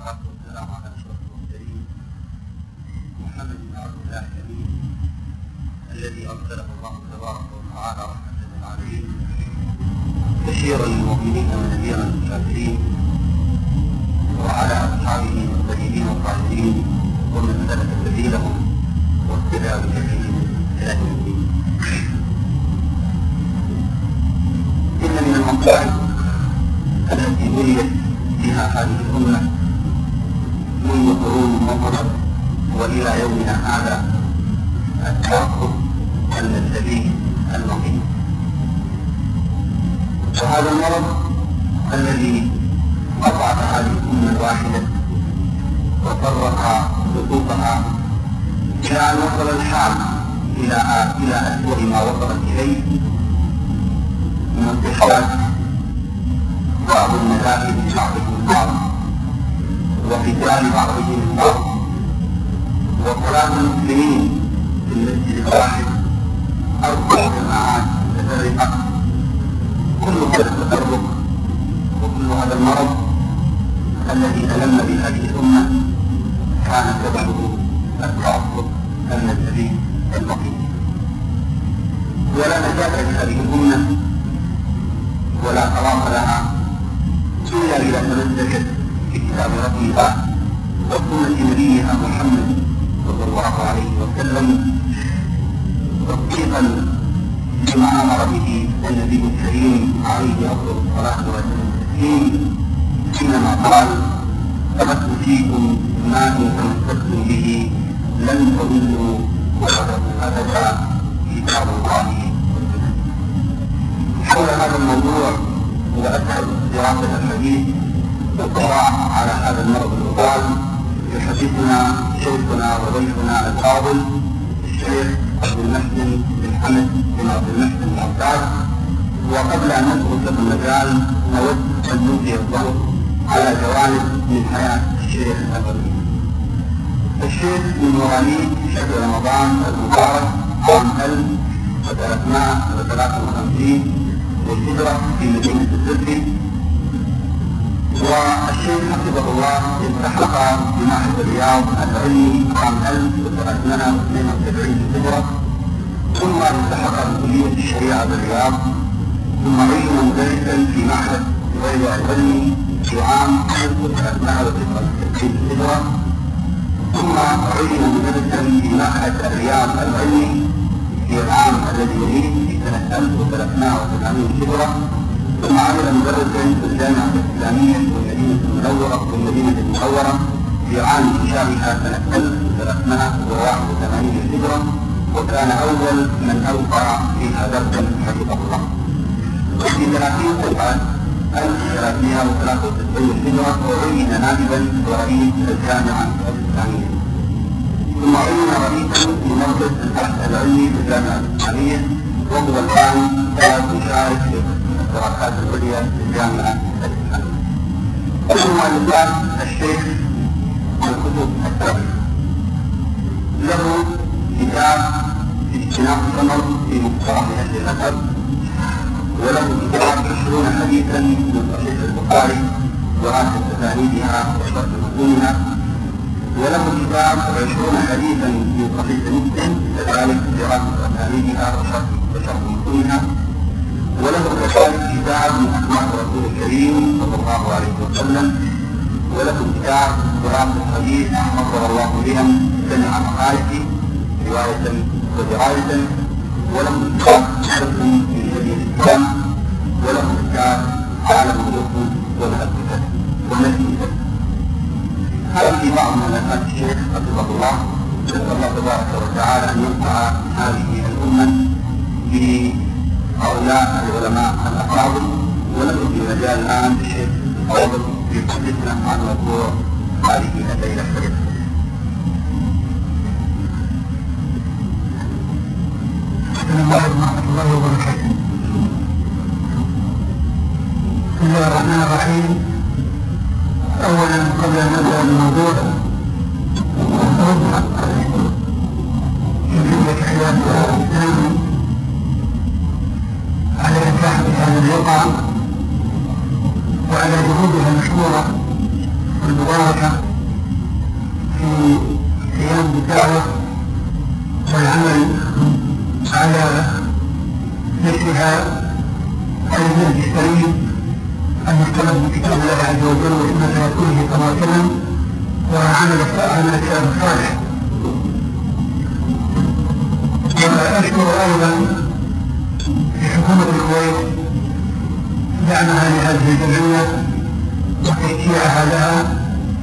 والصلاة والسلام على أشرف المرسلين محمد بن عبد الله الأمين الذي أرسله الله تبارك وتعالى رحمة للعالمين بشيرا للمؤمنين ونذيرا للكافرين، وعلى أصحابه الطيبين الطاهرين ومن سلك سبيلهم واهتدى بهديهم إلى يوم الدين. إن من المصائب التي بنيت بها هذه الأمة منذ قرون مضت وإلى يومنا هذا التعقب المذهبي المقيم، وهذا المرض الذي أضعف هذه الأمة الواحدة وفرق خطوطها إلى أن وصل الحال إلى أسوأ ما وصلت إليه من انتشار بعض المذاهب لبعضهم البعض وقتال بعضهم البعض وصلاة المسلمين في المسجد الواحد 4 جماعات متفرقة، كل هذا التفرق وكل هذا المرض الذي ألم بهذه الأمة كان سببه التعصب المذهبي المقيم. ولا نجاة لهذه الأمة ولا خلاص لها إلا إذا تمسكت بكتاب ربها وسنة نبيها محمد صلى الله عليه وسلم تصديقا لما أمر به النبي الكريم عليه أفضل الصلاة والتسليم، حينما قال: تركت فيكم ما إن تمسكتم به لن تضلوا أبدا كتاب الله. حول هذا الموضوع وأسهل دراسة الحديث والاطلاع على هذا المرض الوبال يحدثنا شيخنا وضيفنا الفاضل الشيخ عبد المحسن بن حمد بن عبد المحسن العباس. وقبل أن ندخل في المجال نود أن نلقي الضوء على جوانب من حياة الشيخ الأبوي. الشيخ من مواليد شهر رمضان المبارك عام 1353 والهجرة في مدينة الزبري، والشيخ حفظه الله التحق بمعهد الرياض العلمي عام 1372 للهجرة، ثم التحق بكلية الشريعة بالرياض، ثم عين مدرسا في معهد الرياض العلمي في عام 1369 للهجرة، ثم عين مدرسا في معهد الرياض العلمي في العام الذي يليه في سنة 1380 للهجرة، ثم عمل مدرسا في الجامعة الإسلامية في المدينة المنورة في عام إنشائها سنة 1381 للهجرة، وكان أول من أوقع فيها درسا حفظه الله. وفي 30 سبعة 1363 للهجرة وعين نائبا رئيس الجامعة الإسلامية، ثم عين رئيسا في مركز البحث العلمي في الجامعة الإسلامية، وهو الآن يشارك في الدراسات العليا في الجامعة الإسلامية. ثم الآن الشيخ الكتب التالية له كتاب اجتناب الثمر في مقترح أهل الأثر، وله كتاب 20 حديثا من صحيح البخاري وآخر أسانيدها وشرح متونها، وله كتاب 20 حديثا من صحيح مسلم كذلك دراسة أسانيدها وشرح متونها، وله كذلك كتاب من أسماء رسول الكريم صلى الله عليه وسلم، وله كتاب دراسة الحديث نصر الله بهم سمع مخالفه رواية ودراية، وله كتاب شرح في هدي الإسلام، وله كتاب عالم الرسل والأسئلة والنتيجة. هذه بعض ملفات الشيخ حفظه الله، نسأل الله تبارك وتعالى أن ينفع هذه الأمة بهؤلاء العلماء الأفاضل. ونبدأ في مجال الآن الشيخ أوضل يحدثنا عن موضوع هذه الليلة الشريفة. السلام عليكم ورحمة الله وبركاته. بسم الله الرحمن الرحيم. أولا قبل أن نبدأ بالموضوع يجب تحيات الإسلام على إنجاح هذه الوقعة وعلى جهودها المشكورة المباركة في قيام بالدعوة والعمل على نشرها على المنهج السليم المستمد من كتاب الله عز وجل وسنة رسوله صلى الله عليه وسلم وعمل السلف الصالح. وأشكر أيضا لحكومة الكويت دعمها لهذه الجمعية وتشجيعها لها،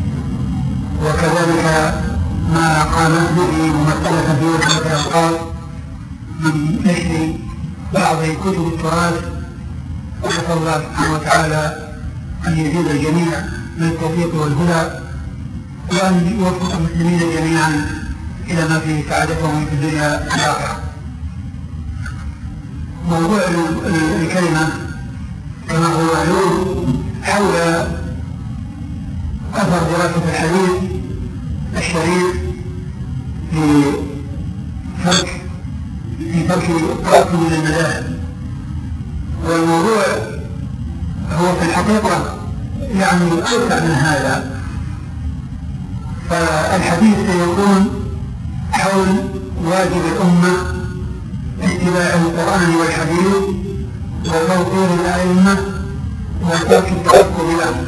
وكذلك ما قامت به ممثلة في وزارة الأوقاف من نشر بعض كتب التراث. ونسأل الله سبحانه وتعالى أن يزيد الجميع من التوفيق والهدى، وأن يوفق المسلمين جميعا إلى ما فيه سعادتهم في الدنيا والآخرة. موضوع الكلمة كما هو معلوم حول أثر دراسة الحديث الشريف في ترك الطرف من المذاهب. والموضوع هو في الحقيقة يعني أوسع من هذا، فالحديث سيكون حول واجب الأمة اتباع القرآن والحديث وتوقير الأئمة وترك التأثر له.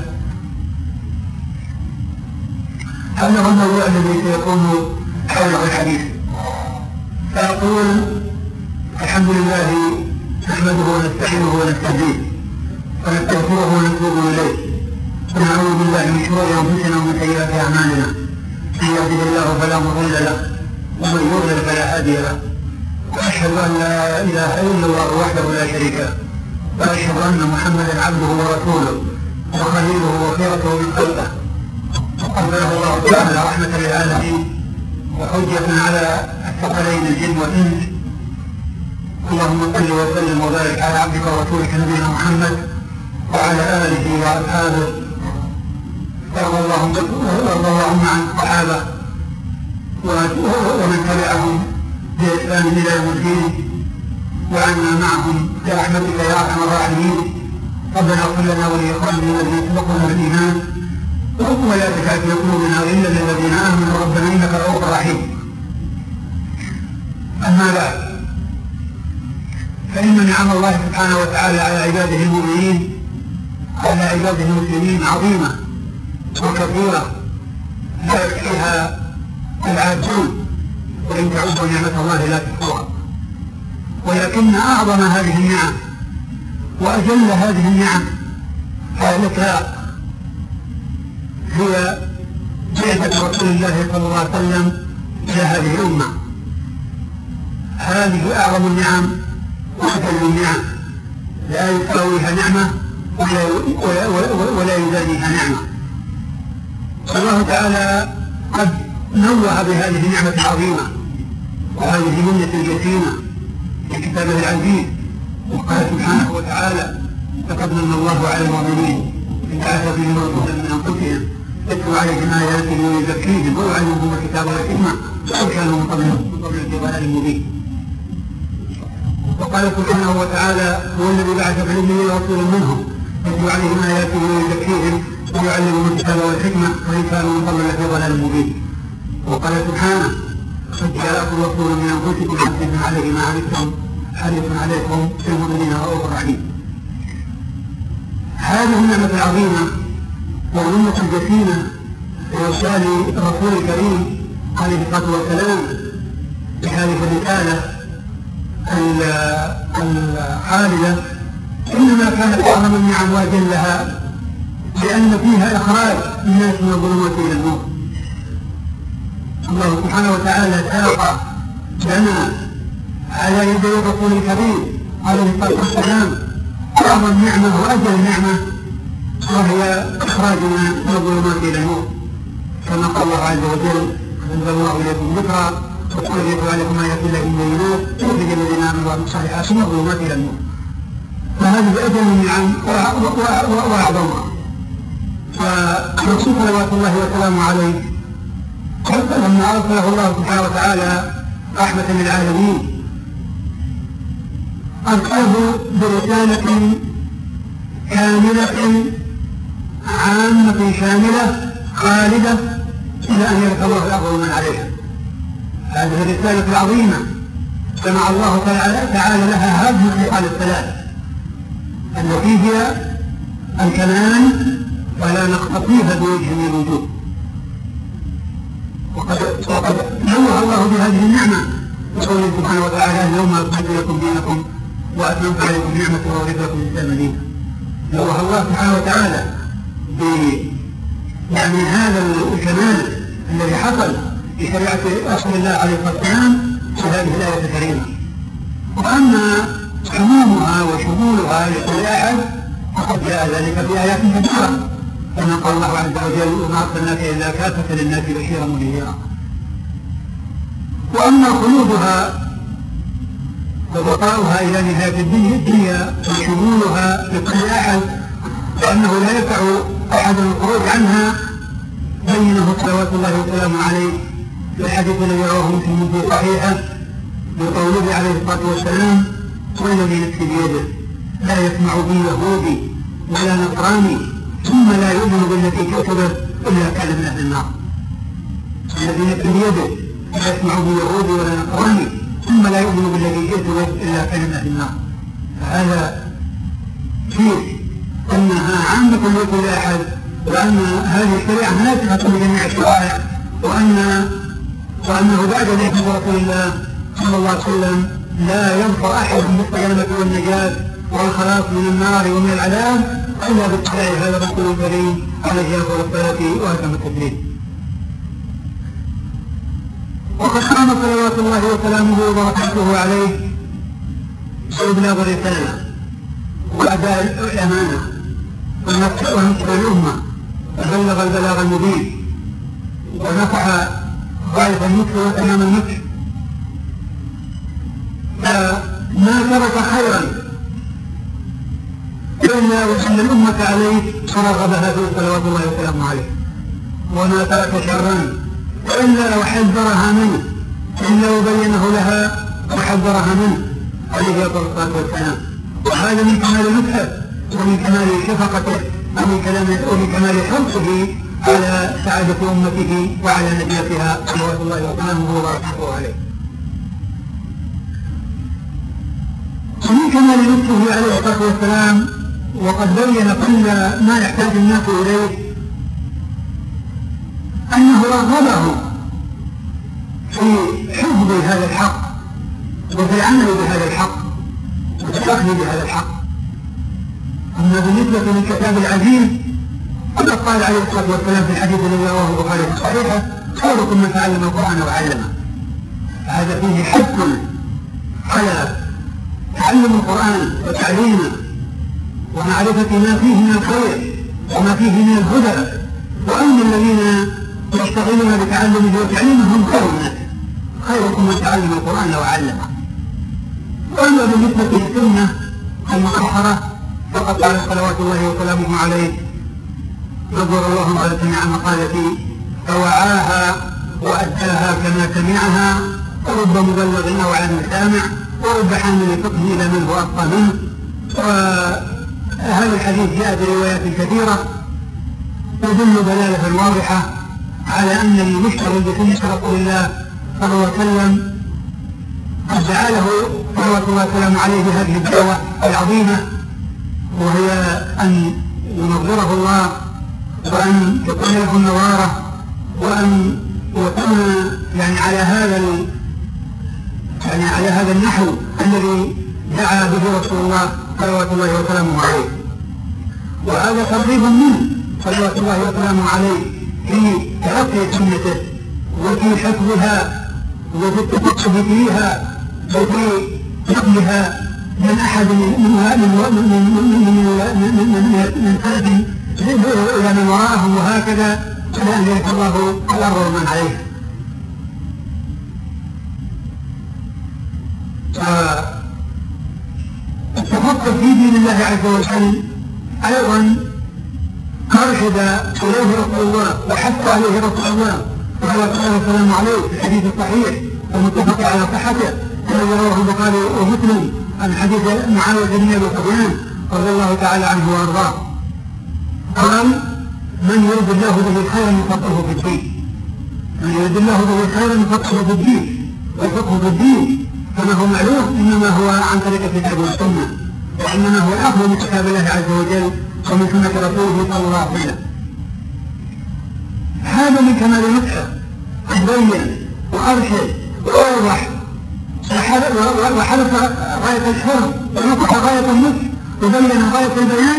هذا هو الموضوع الذي سيكون حوله الحديث. فأقول الحمد لله نحمده ونستعينه ونستهديه ونستغفره ونتوب إليه ونعوذ بالله من شرور أنفسنا ومن سيئات أعمالنا، من يهده الله فلا مضل له ومن يضلل فلا هادي له، وأشهد أن لا إله إلا الله وحده لا شريك له، وأشهد أن محمدا عبده ورسوله وخليله وخيرته من خلقه، وقبله الله تعالى رحمة للعالمين وحجة على الثقلين الجن والإنس. اللهم صل وسلم وبارك على عبدك ورسولك نبينا محمد وعلى آله وأصحابه، وارض اللهم عن الصحابة ومن تبعهم بإحسان إلى يوم الدين، وعنا معهم برحمتك يا أرحم الراحمين. ربنا اغفر لنا ولإخواننا الذين سبقونا بالإيمان ولا تجعل في قلوبنا غلا للذين آمنوا ربنا إنك رؤوف رحيم. أما بعد، فإن نعم الله سبحانه وتعالى على عباده المؤمنين على عباده المسلمين عظيمة وكثيرة لا يكفيها العادون، وإن تعدوا نعمة الله لا تحصوها. ولكن أعظم هذه النعم وأجل هذه النعم على الإطلاق هي بعثة رسول الله صلى الله عليه وسلم إلى هذه الأمة. هذه أعظم النعم وأجل النعم، لا يساويها نعمة ولا يزاديها نعمة. الله تعالى قد نوه بهذه النعمة العظيمة وهذه المنة الجسيمة في كتابه العزيز، وقال سبحانه وتعالى: لقد من الله على المؤمنين إذ بعث فيهم رسولا من أنفسهم يتلو عليهم آياته ويزكيهم ويعلمهم الكتاب والحكمة وكانوا من قبل في ضلال مبين. وقال سبحانه وتعالى: هو الذي بعث في الأميين رسولا منهم يتلو عليهم آياته ويزكيهم ويعلمهم الكتاب والحكمة وإن كانوا من قبل في ضلال مبين. وقال سبحانه: قد جاءكم رسول من أنفسكم عزيز عليه ما عنتم حريص عليكم بالمؤمنين رؤوف رحيم. هذه النعمة العظيمة والأمة الجسيمة بإرسال الرسول الكريم عليه الصلاة والسلام بهذه الرسالة الخالدة إنما كانت أعظم النعم وأجلها، لأن فيها إخراج الناس من الظلمات إلى النور. الله سبحانه وتعالى ساق لنا على يد الرسول الكريم عليه الصلاة والسلام أعظم نعمة وأجل نعمة، وهي إخراجنا من الظلمات إلى النور، كما قال الله عز وجل: أنزل الله إليكم ذكرا ويخرج عليكم آيات الله بالبينات يخرج الذين آمنوا وعملوا الصالحات من الظلمات إلى النور. فهذه أجل النعم وأعظمها. فالرسول صلوات الله وسلامه عليه لما أرسله الله سبحانه وتعالى رحمة للعالمين أرسله برسالة كاملة عامة شاملة خالدة إلى أن يرث الله الأرض ومن عليها. هذه الرسالة العظيمة سمع الله تعالى لها هذه الخصال الثلاث التي هي الكمال ولا نقتضيها بوجه من الوجوه. وقد نوه الله بهذه النعمة وقوله سبحانه وتعالى اليوم أكملت لكم دينكم وأتممت عليكم نعمتي ورضيت لكم الإسلام دينا. نوه الله سبحانه وتعالى يعني هذا الكمال الذي حصل في شريعة رسول الله عليه الصلاة والسلام في هذه الآية الكريمة. وأما عمومها وشمولها لكل أحد فقد جاء ذلك في آيات كثيرة كما قال الله عز وجل وما أرسلناك إلا كافة للناس بشيرا ونذيرا. وأما خلودها وبقاؤها إلى نهاية الدنيا وشمولها لكل أحد فأنه لا يسع أحد الخروج عنها بينه صلوات الله وسلامه عليه في الحديث الذي رواه مسلم في صحيحه بقوله عليه الصلاة والسلام والذي نفسي بيده لا يسمع بي يهودي ولا نصراني ثم لا يؤمن بالذي كتبه إلا كان من أهل النار. الذي نفسي بيده لا يسمع بي يهودي ولا نصراني ثم لا يؤمن بالذي كتبه إلا كان من أهل النار. فهذا فيه أنها عامة لكل أحد وأن هذه الشريعة ناسخة لجميع الشرائع وأنه بعد ذلك رسول الله صلى الله عليه وسلم لا يبقى أحد بالسلامة والنجاة والخلاص من النار ومن العذاب إلا باتباع هذا الرسول الكريم عليه أفضل الصلاة وأتم التسليم. وقد قام صلوات الله وسلامه وبركاته عليه بإبلاغ الرسالة وأداء الأمانة ونصر الأمة وبلغ البلاغ المبين ونفع غاية النصر وتمام النصر فما ترك خيرا إلا وأن الأمة عليه فرغبها فيه صلوات الله وسلامه عليه وما ترك شرا إلا وحذرها منه إلا وبينه لها وحذرها منه عليه الصلاة والسلام. وهذا من كمال نصحه ومن كمال شفقته ومن كمال حرصه على سعادة أمته وعلى نجاتها صلوات الله وسلامه وبركاته عليه. ومن كمال نصحه عليه الصلاة والسلام وقد بين كل ما يحتاج الناس إليه أنه رغبه في حفظ هذا الحق وفي العمل بهذا الحق والتأخذ بهذا الحق. أما بالنسبة للكتاب العزيز قد قال عليه الصلاة والسلام في الحديث الذي رواه البخاري في صحيحه خيركم من تعلم القرآن وعلمه. هذا فيه حث على تعلم القرآن وتعليمه ومعرفة ما فيه من الخير وما فيه من الهدى وأن الذين يشتغلون بتعلمه وتعليمه هم خير الناس خيركم من تعلم القرآن وعلمه. وأما بالنسبة للسنة المطهرة فقد قال صلوات الله وسلامه عليه نظر الله على سمع مقالتي فوعاها وأداها كما سمعها ورب مبلغ أو عن سامع ورب حامل فقه إلى من هو أفقه منه. وهذا الحديث جاء بروايات كثيرة تدل دلالة واضحة على أن المشتغل بسنة رسول الله صلى الله عليه وسلم قد دعا له صلوات الله وسلامه عليه بهذه الدعوة العظيمة وهي أن ينظره الله وأن تكون له النوارة وأن يكون يعني على هذا النحو الذي دعا به رسول الله صلوات الله وسلامه عليه. وهذا ترغيب منه صلوات الله وسلامه عليه في تلقي سنته وفي حفظها وفي التفقه فيها وفي نقلها من أحد من سلف إلى من وراءهم وهكذا إلى أن يرث الله الأرض ومن عليها. التفقه في دين الله عز وجل أيضا أرشد إليه رسول الله وحث عليه رسول الله صلوات الله وسلامه عليه في الحديث الصحيح المتفق على صحته الذي رواه البخاري ومسلم عن حديث معاوية بن أبي سفيان رضي الله تعالى عنه وأرضاه قال من يريد الله به خيرا يفقهه في الدين، من يريد الله به خيرا يفقهه في الدين، والفقه في الدين كما هو معلوم إنما هو عن طريق الكتاب والسنة، وإنما هو الأخذ من كتاب الله عز وجل ومن سنة رسوله صلى الله عليه وسلم. هذا من كمال المدحة، بين وأرشد وأوضح وحرص غاية الحرص ونصح غاية النصح وبين غاية البيان،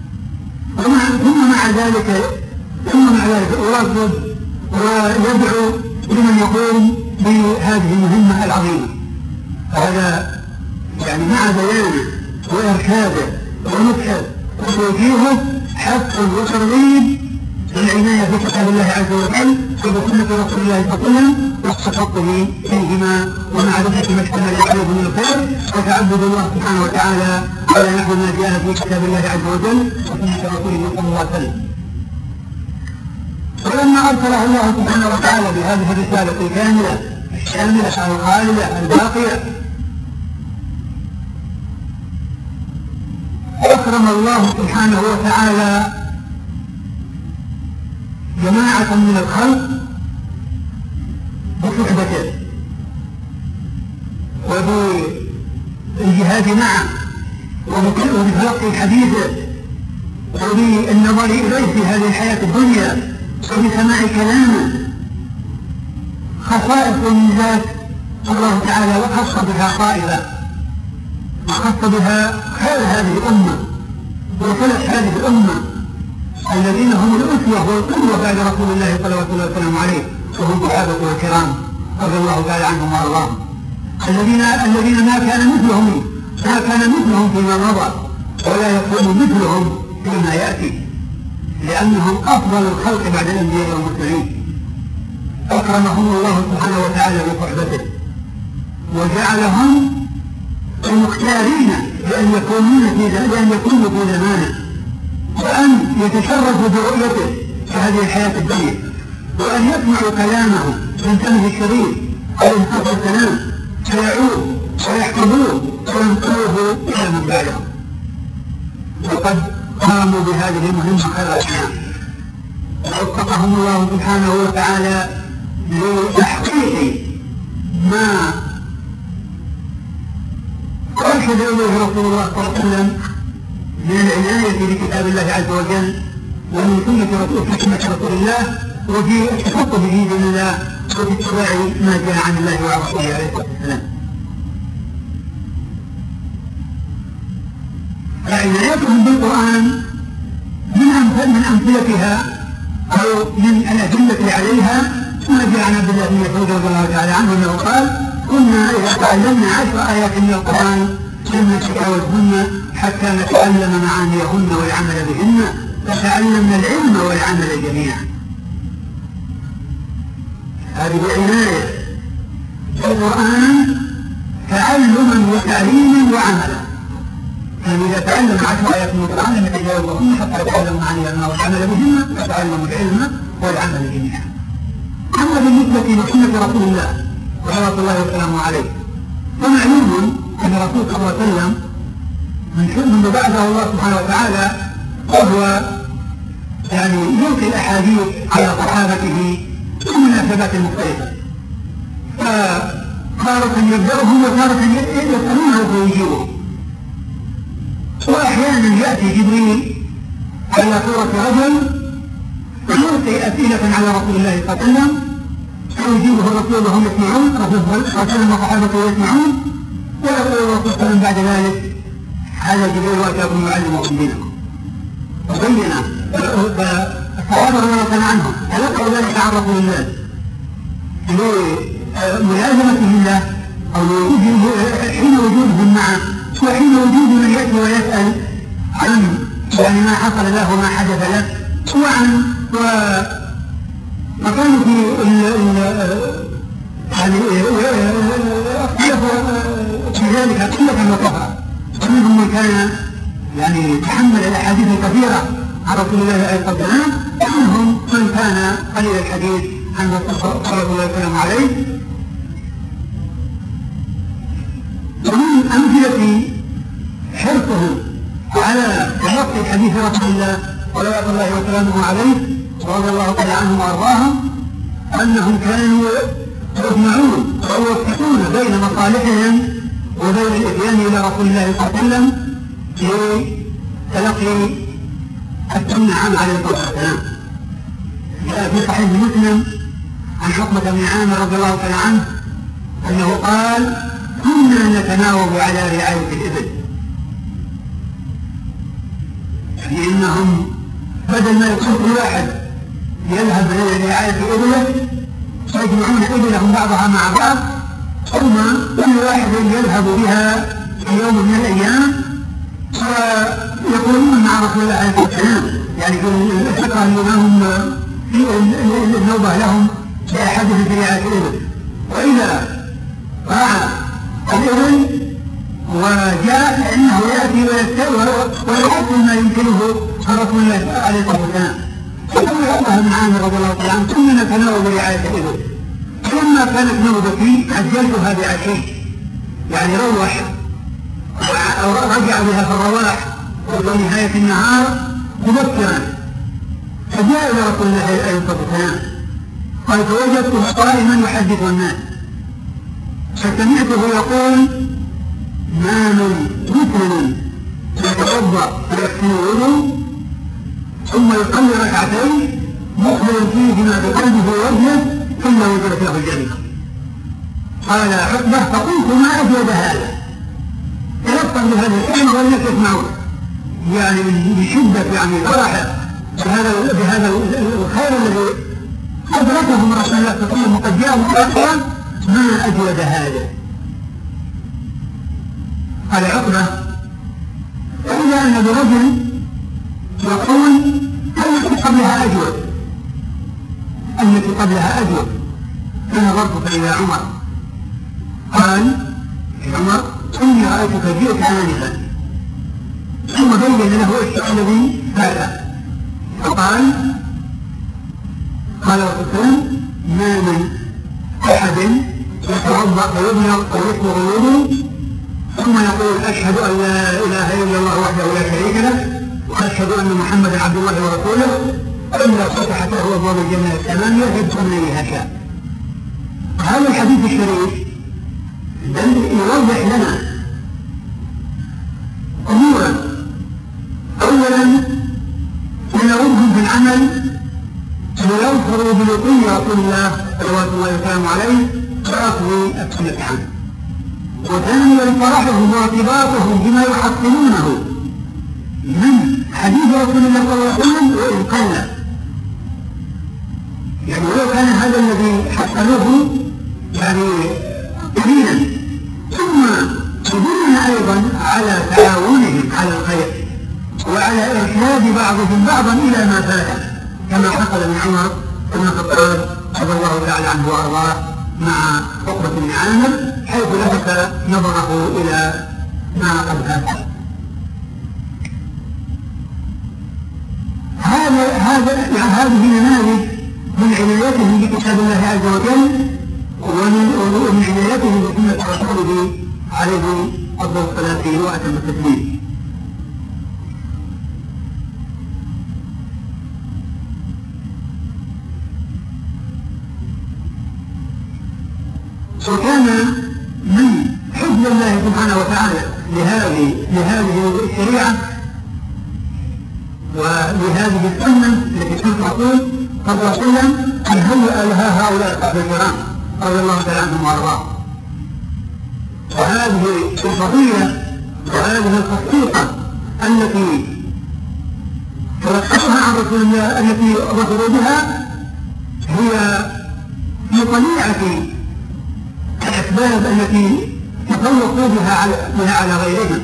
ثم مع ذلك يرصد ويدعو لمن يقوم بهذه المهمة العظيمة. هذا يعني مع بيانه وإرشاده ونصحه وتوجيهه حث وترغيب للعناية بكتاب الله عز وجل وبسنة رسول الله صلى الله عليه وسلم والتفقه فيهما ومعرفة ما اشتمل عليه من الخير وتعبد الله سبحانه وتعالى على نحو ما جاء في كتاب الله عز وجل وسنة رسوله صلى الله عليه وسلم. ولما أرسله الله سبحانه وتعالى بهذه الرسالة الكاملة الشاملة الخالدة الباقية، أكرم الله سبحانه وتعالى جماعة من الخلق بصحبته وبالجهاد معه وبتلقي حديثه وبالنظر إليه في هذه الحياة الدنيا وبسماع كلامه، خصائص وميزات الله تعالى وخص بها قائلة وخص بها خير هذه الأمة وخلق هذه الأمة الذين هم الأسوة والقدوة بعد رسول الله صلى الله عليه وسلم عليه وهم صحابته الكرام رضي الله تعالى عنهم وارضاهم، الذين ما كان مثلهم فيما مضى ولا يكون مثلهم فيما يأتي، لأنهم أفضل الخلق بعد الأنبياء والمرسلين. أكرمهم الله سبحانه وتعالى بصحبته وجعلهم المختارين بأن يكونوا في زمانه وأن يتشرفوا برؤيته في هذه الحياة الدنيا وأن يسمعوا كلامه من فمه الشريف وينصف الكلام فيعود ويحفظوه وينقلوه إلى من بعدهم. وقد قاموا بهذه المهمة خير الأيام ووفقهم الله سبحانه وتعالى لتحقيق ما أرشد إليه رسول الله صلى الله عليه وسلم من العناية بكتاب الله عز وجل ومن سنة رسول الله وفي التفقه في دين الله وفي اتباع ما جاء عن الله ورسوله عليه الصلاة والسلام. فعنايتهم بالقرآن من أمثلتها أو من الأدلة عليها ما جاء عن عبد الله بن مسعود رضي الله تعالى عنه أنه قال: كنا إذا تعلمنا 10 آيات من القرآن لم نتجاوزهن حتى نتعلم معانيهن والعمل بهن فتعلمنا العلم والعمل جميعا. هذه عناية بالقرآن تعلما وتعليما وعملا، يعني إذا تعلم 10 آيات من القرآن لم يتجاوزهن حتى يتعلم معانيهن والعمل بهن فتعلموا العلم والعمل جميعا. أما بالنسبة لسنة رسول الله صلوات الله وسلامه عليه فمعلوم أن الرسول صلى الله عليه وسلم منذ بعثه الله سبحانه وتعالى وهو يعني يلقي الأحاديث على صحابته في المناسبات المختلفة، فتارة يبدأهم وتارة يسألونه فيجيبه، وأحيانا يأتي جبريل على صورة رجل ويلقي أسئلة على رسول الله صلى الله عليه وسلم فيجيبه الرسول وهم يسمعون، رسول وصحابته يسمعون، ويقول الرسول صلى الله عليه وسلم بعد ذلك: هذا جبريل وأتاكم يعلمكم دينكم. وبين فالصحابة رضي الله عنهم تلقوا ذلك عن رسول الله لملازمته الله أو حين وجودهم معه وحين وجود من يأتي ويسأل عن يعني ما حصل له وما حدث له وعن وكانوا في ذلك قلة وكثرة، ومنهم من كان يعني تحمل الأحاديث الكثيرة عن رسول الله عليه الصلاة والسلام، ومنهم من كان قليل الحديث عن رسول الله صلى الله عليه وسلم. ومن أمثلة حرصه على تلقي حديث رسول الله صلوات الله وسلامه عليه رضي الله تعالى عنهم وارضاهم انهم كانوا يجمعون ويوفقون بين مصالحهم وبين الاتيان الى رسول الله صلى الله عليه وسلم لتلقي النعم عليه الصلاه والسلام. جاء في صحيح مسلم عن عقبة بن عامر رضي الله تعالى عنه انه قال: كنا نتناوب على رعاية الإبل، يعني انهم بدل ما يكون كل واحد يذهب لرعاية إبله فيجمعون إبلهم بعضها مع بعض، ثم كل واحد يذهب بها في يوم من الأيام ويقولون مع رسول الله عليه الصلاة والسلام، يعني الفقه لهم في النوبة لهم لأحدهم في رعاية الإبل. وإذا رعى الإبل وجاء فإنه يأتي ويحصل ما يمكنه رسول الله عليه الصلاة والسلام. فقال عقبة بن عامر رضي الله تعالى عنه: كنا نتناوب برعاية الإبل، فلما كانت نوبتي عجلتها بعشي، يعني روح ورجع بها في الرواح وفي نهاية النهار مبكرا، فجاء إلى رسول الله عليه الصلاة والسلام قال: فوجدته قائما يحدث الناس، فسمعته يقول: ما من مسلم يتوضأ ويحسن الوضوء ثم يصلي ركعتين مخبر فيهما بقلبه ووجهه ثم وجدت له الجنة. قال عقبة: فقلت: ما أجود هذا؟ تلقى بهذا الكلمة ولم تسمعه، يعني بشدة يعني فرحه بهذا الخير الذي أدركه من رسول الله صلى الله عليه وسلم وقد جاءه مؤخرا. ما أجود هذا؟ قال عقبة: إلا أن برجل يقول التي قبلها أجود، التي قبلها أجود. فنظرت فإذا عمر قال: عمر إني رأيتك جئت آنفا، ثم بين له الشيء الذي فات، فقال: قال رسول الله: ما من أحد يتوضأ فيبلغ ويسبغ الوضوء ثم يقول: أشهد أن لا إله إلا الله وحده لا شريك له وأشهد أن محمدا عبد الله ورسوله إلا فتحت له أبواب الجنة الثمانية يدخل من أيها شاء. هذا الحديث الشريف يوضح لنا أمورا: أولا تناولهم في العمل ويظهر بلطي رسول الله صلوات الله وسلامه عليه وأخذ السنة عنه. وثانيا فرحهم وارتباطهم بما يحصلونه من حديث رسول الله صلى الله عليه وسلم وإن قل، يعني ولو كان هذا الذي حصلوه يعني قليلا. ثم يدلنا أيضا على تعاونهم على الخير وعلى إرشاد بعضهم بعضا إلى ما فات، كما حصل من عمر بن الخطاب رضي الله تعالى عنه وأرضاه مع عقبة بن عامر، حيث لفت نظره إلى ما قد فات. هذه نماذج من عنايتهم بكتاب الله عز وجل ومن عنايتهم بسنة رسوله عليه أفضل الصلاة وأتم التسليم. وكان من حفظ الله سبحانه وتعالى لهذه الشريعة ولهذه السنة التي كانت تقول قبل رسولا أن هيأ لها هؤلاء الصحابة الكرام رضي الله تعالى عنهم وأرضاهم. وهذه الفضيلة وهذه الخصيصة التي تلقتها عن رسول الله التي ظهروا بها هي في طليعة الأسباب التي تفوقوا بها على غيرهم،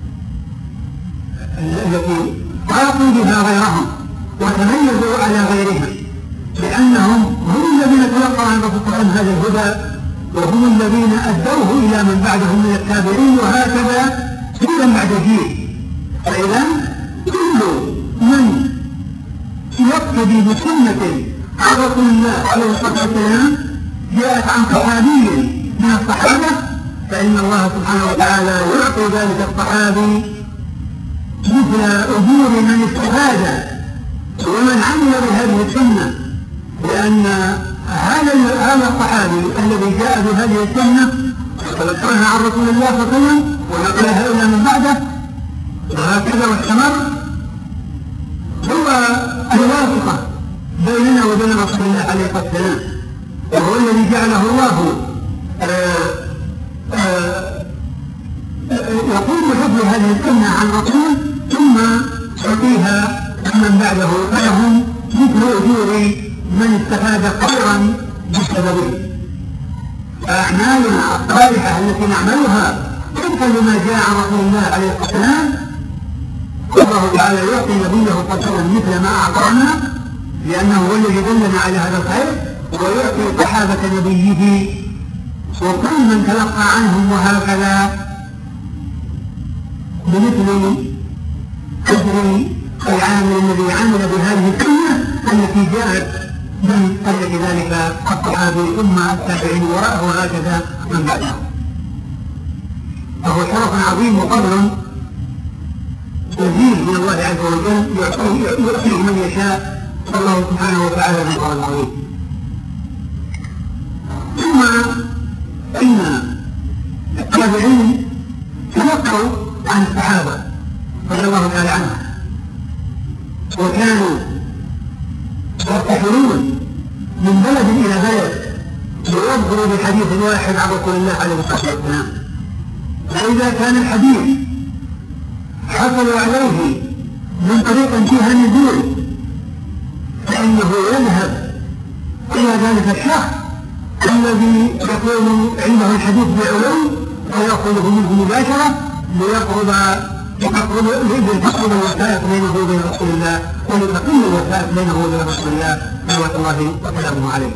التي فاقوا بها غيرهم وتميزوا على غيرهم، لأنهم هم الذين تلقوا عن رسول الله هذا الهدى وهم الذين أدوه إلى من بعدهم من التابعين، وهكذا جيلا بعد جيل. فإذا كل من يقتدي بسنة عن رسول الله عليه الصلاة والسلام جاءت عن صحابي من الصحابة فإن الله سبحانه وتعالى يعطي ذلك الصحابي مثل أجور من استفاد ومن عمل بهذه السنة، لأن هذا الصحابي الذي جاء بهذه السنة تلقاها عن رسول الله صلى الله عليه وسلم ونقلها إلى من بعده وهكذا واستمر، هو الواسطة بيننا وبين رسول الله عليه الصلاة والسلام، وهو الذي جعله الله يقوم بحفظ هذه السنة عن رسول ثم يعطيها من بعده، فلهم مثل أجور من استفاد خيرا بسببه. فأعمالنا الصالحة التي نعملها طبقا لما جاء عن رسول الله عليه الصلاة والسلام، الله تعالى يعطي نبيه صلى الله عليه وسلم مثل ما أعطانا، لأنه هو الذي دلنا على هذا الخير، ويعطي صحابة نبيه وكل من تلقى عنهم وهكذا بمثل أجر العامل الذي عمل بهذه السنة التي جاءت من قبل ذلك الصحابي ثم التابعين وراءه وهكذا من بعده. فهو شرف عظيم وقدر يزيد من الله عز وجل يعطيه من يشاء الله سبحانه وتعالى بالفضل العظيم. ثم إن التابعين تلقوا عن الصحابة رضي الله تعالى عنهم، وكانوا يرتحلون من بلد إلى بلد ليذكروا بحديث واحد عن رسول الله عليه الصلاة والسلام. فإذا كان الحديث حصل عليه من طريق فيها نزول فإنه يذهب إلى ذلك الشخص الذي يكون عنده الحديث بعلو ويأخذه منه مباشرة ليقرب الوثائق بينه وبين رسول الله ولتقل الوثائق بينه وبين رسول الله صلوات الله وسلامه عليه.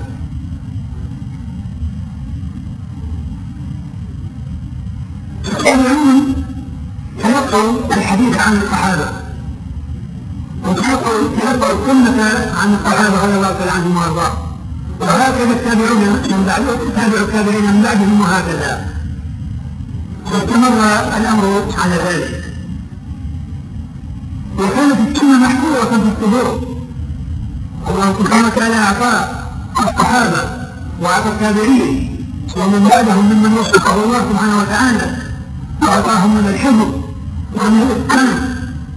التابعون تلقوا الحديث عن الصحابة وتلقوا السنة عن الصحابة رضي الله تعالى عنهم وارضاهم، وهكذا التابعون من بعد تابعوا التابعين من بعدهم وهكذا، واستمر الأمر على ذلك. وكانت السنة محفوظة في الصدور، الله سبحانه وتعالى أعطى الصحابة وأعطى التابعين ومن بعدهم ممن وفقه الله سبحانه وتعالى أعطاهم من الحفظ ومن الإتقان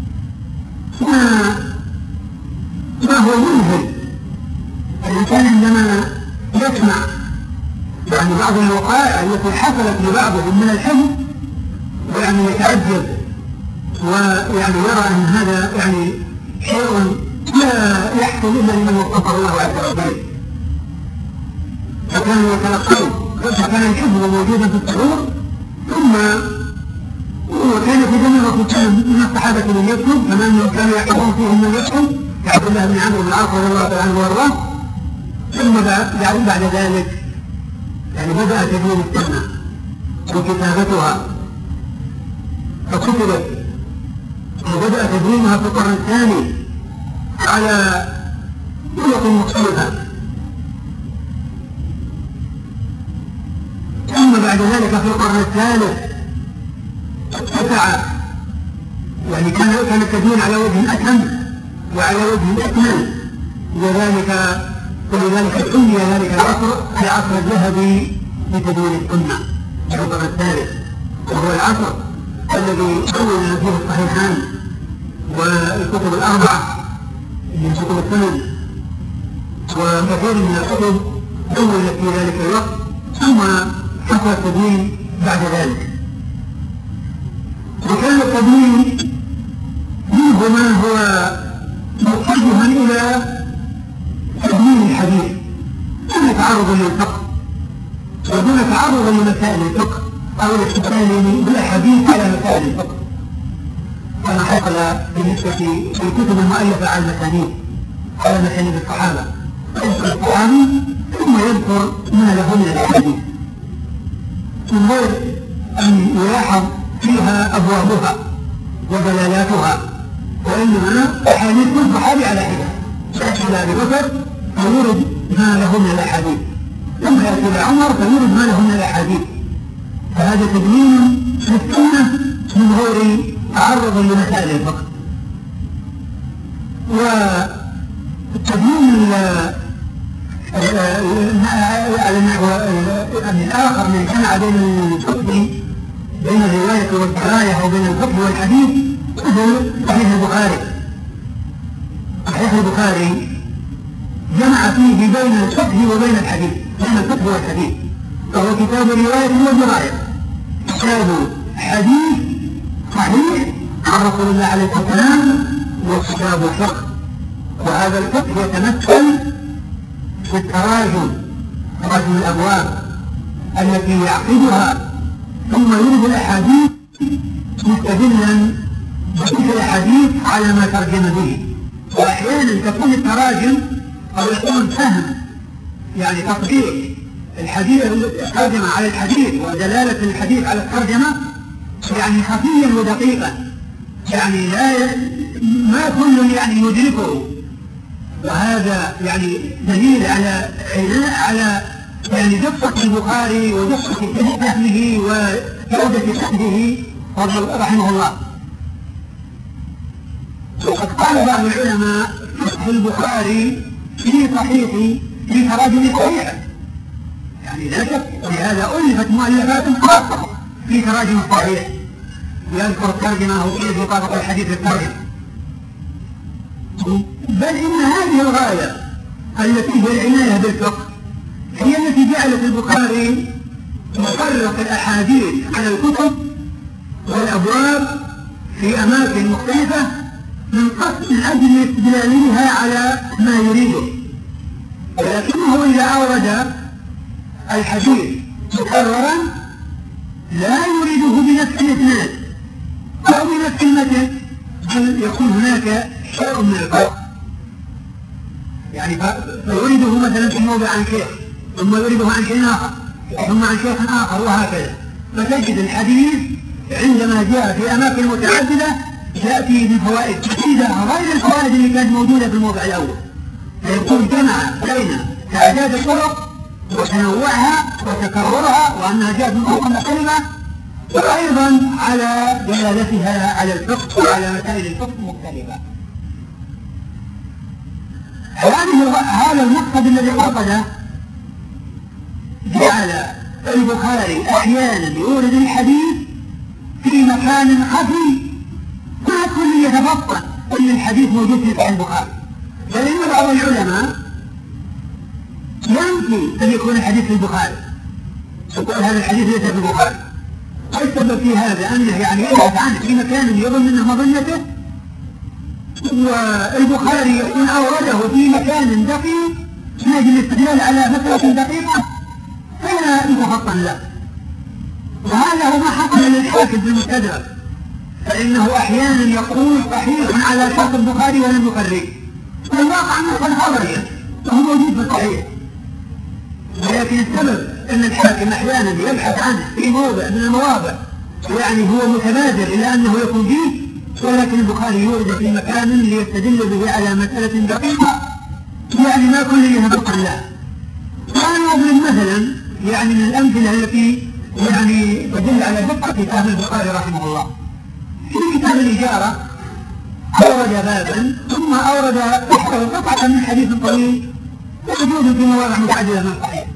ما هو مذهل. الإنسان عندما يسمع يعني بعض الوقائع التي حصلت لبعضهم من الحفظ ويعني يتعجب ويعني يرى أن هذا يعني شيء لا يحصل إلا لمن وفقه الله عز وجل، فكانوا يتلقون فكان الحفظ موجودا في الصدور. ثم وكان في زمن الرسول من الصحابة من يكتب، كما أنهم كانوا يحفظون فيهم من يكتب كعبد الله بن عمرو بن العاص رضي الله تعالى عنه وارضاه. ثم بعد ذلك يعني بدأ تدوين السنة وكتابتها فكتبت وبدأ تدوينها في القرن الثاني على طرق مختلفة. ثم بعد ذلك في القرن الثالث اتسع يعني كان التدوين على وجه أتم وعلى وجه أكمل، ولذلك سمي ذلك العصر بعصر الذهبي لتدوين السنة في القرن الثالث، وهو العصر الذي دون فيه الصحيحان والكتب الأربعة من كتب السنن وكثير من الكتب دونت في ذلك الوقت. ثم حصل التدوين بعد ذلك، وكان التدوين منه ما هو متجها إلى تدوين الحديث دون تعرض للفقه ودون تعرض لمسائل الفقه أو الاستدلال بالأحاديث على مسائل الفقه، كما حصل بالنسبة للكتب المؤلفة على المسانيد على مسانيد الصحابة، يذكر الصحابي ثم يذكر ما له من الأحاديث من غير أن يلاحظ فيها أبوابها ودلالاتها، وإنما أحاديث الصحابي على حدة يأتي إلى أبي بكر فيورد ما له من الأحاديث، ثم يأتي إلى عمر فيورد ما له من الأحاديث. فهذا تدوين للسنة من غير تعرض لمسائل الفقه. التضمين على النحو الآخر من جمع بين الحكم بين الرواية والدراية أو بين الحكم والحديث مثل صحيح البخاري. صحيح البخاري جمع فيه بين الحكم وبين الحديث، بين الحكم والحديث، فهو كتاب الرواية والدراية، كتاب حديث صحيح عن رسول الله عليه الصلاة والسلام، وكتاب الفقه. وهذا الفقه يتمثل في التراجم، تراجم الأبواب التي يعقدها ثم يرد الأحاديث مستدلا بتلك الأحاديث على ما ترجم به. وأحيانا تكون التراجم أو يكون فهم يعني تطبيق الحديث الترجمة على الحديث ودلالة الحديث على الترجمة يعني خفيا ودقيقا، يعني ما كل يعني يدركه. وهذا يعني دليل على يعني دقة البخاري ودقة فهمه وجودة فهمه رحمه الله. وقد قال بعض العلماء في البخاري في صحيح في تراجم صحيحة، يعني لا شك لهذا ألفت مؤلفات خاصة في تراجم صحيح يذكر الترجمة أو كيف يطابق الحديث الترجمة. بل إن هذه الغاية التي هي العناية بالفقه هي التي جعلت البخاري يفرق الأحاديث على الكتب والأبواب في أماكن مختلفة من أجل استدلالها على ما يريده. ولكنه إذا أورد الحديث مكررا لا يريده بنفس الإسناد أو بنفس المتن، بل يكون هناك شيء من الفرق، يعني فيريده مثلا في موضع عن شيخ ثم يريده عن شيء آخر ثم عن شيخ آخر وهكذا. فتجد الحديث عندما جاء في أماكن متعددة يأتي بفوائد جديدة غير الفوائد اللي كانت موجودة في الموضع الأول، فيكون جمع بين تعداد الطرق وتنوعها وتكررها وأنها جاءت من طرق مختلفة، وأيضا على دلالتها على الفقه وعلى مسائل الفقه المختلفة. هذا المقصد الذي قصده جعل البخاري أحيانا يورد الحديث في مكان خفي ما كل يتبطن أن الحديث موجود في صحيح البخاري. فإن بعض العلماء ينفي أن يكون الحديث في البخاري، يقول هذا الحديث ليس في البخاري، والسبب في هذا أنه يعني يبحث عنه في مكان يظن أنه مظنته، والبخاري يكون أورده في مكان دقيق من أجل الاستدلال على مسألة دقيقة فلا يتفطن له. وهذا هو ما حصل للحاكم في المستدرك، فإنه أحيانا يقول صحيح على شرط البخاري ولم يخرجه، والواقع أنه قد خرج وهو موجود في الصحيح. ولكن السبب أن الحاكم أحيانا يبحث عنه في موضع من المواضع يعني هو متبادر إلى أنه يكون فيه، ولكن البخاري يورد في مكان ليستدل به على مسألة دقيقة يعني ما كل يتبطن له. وأنا أضرب مثلا يعني من الأمثلة التي يعني تدل على دقة كتاب البخاري رحمه الله. في كتاب الإجارة أورد بابا ثم أورد تحته قطعة من حديث طويل موجود في مواضع متعددة من الصحيح.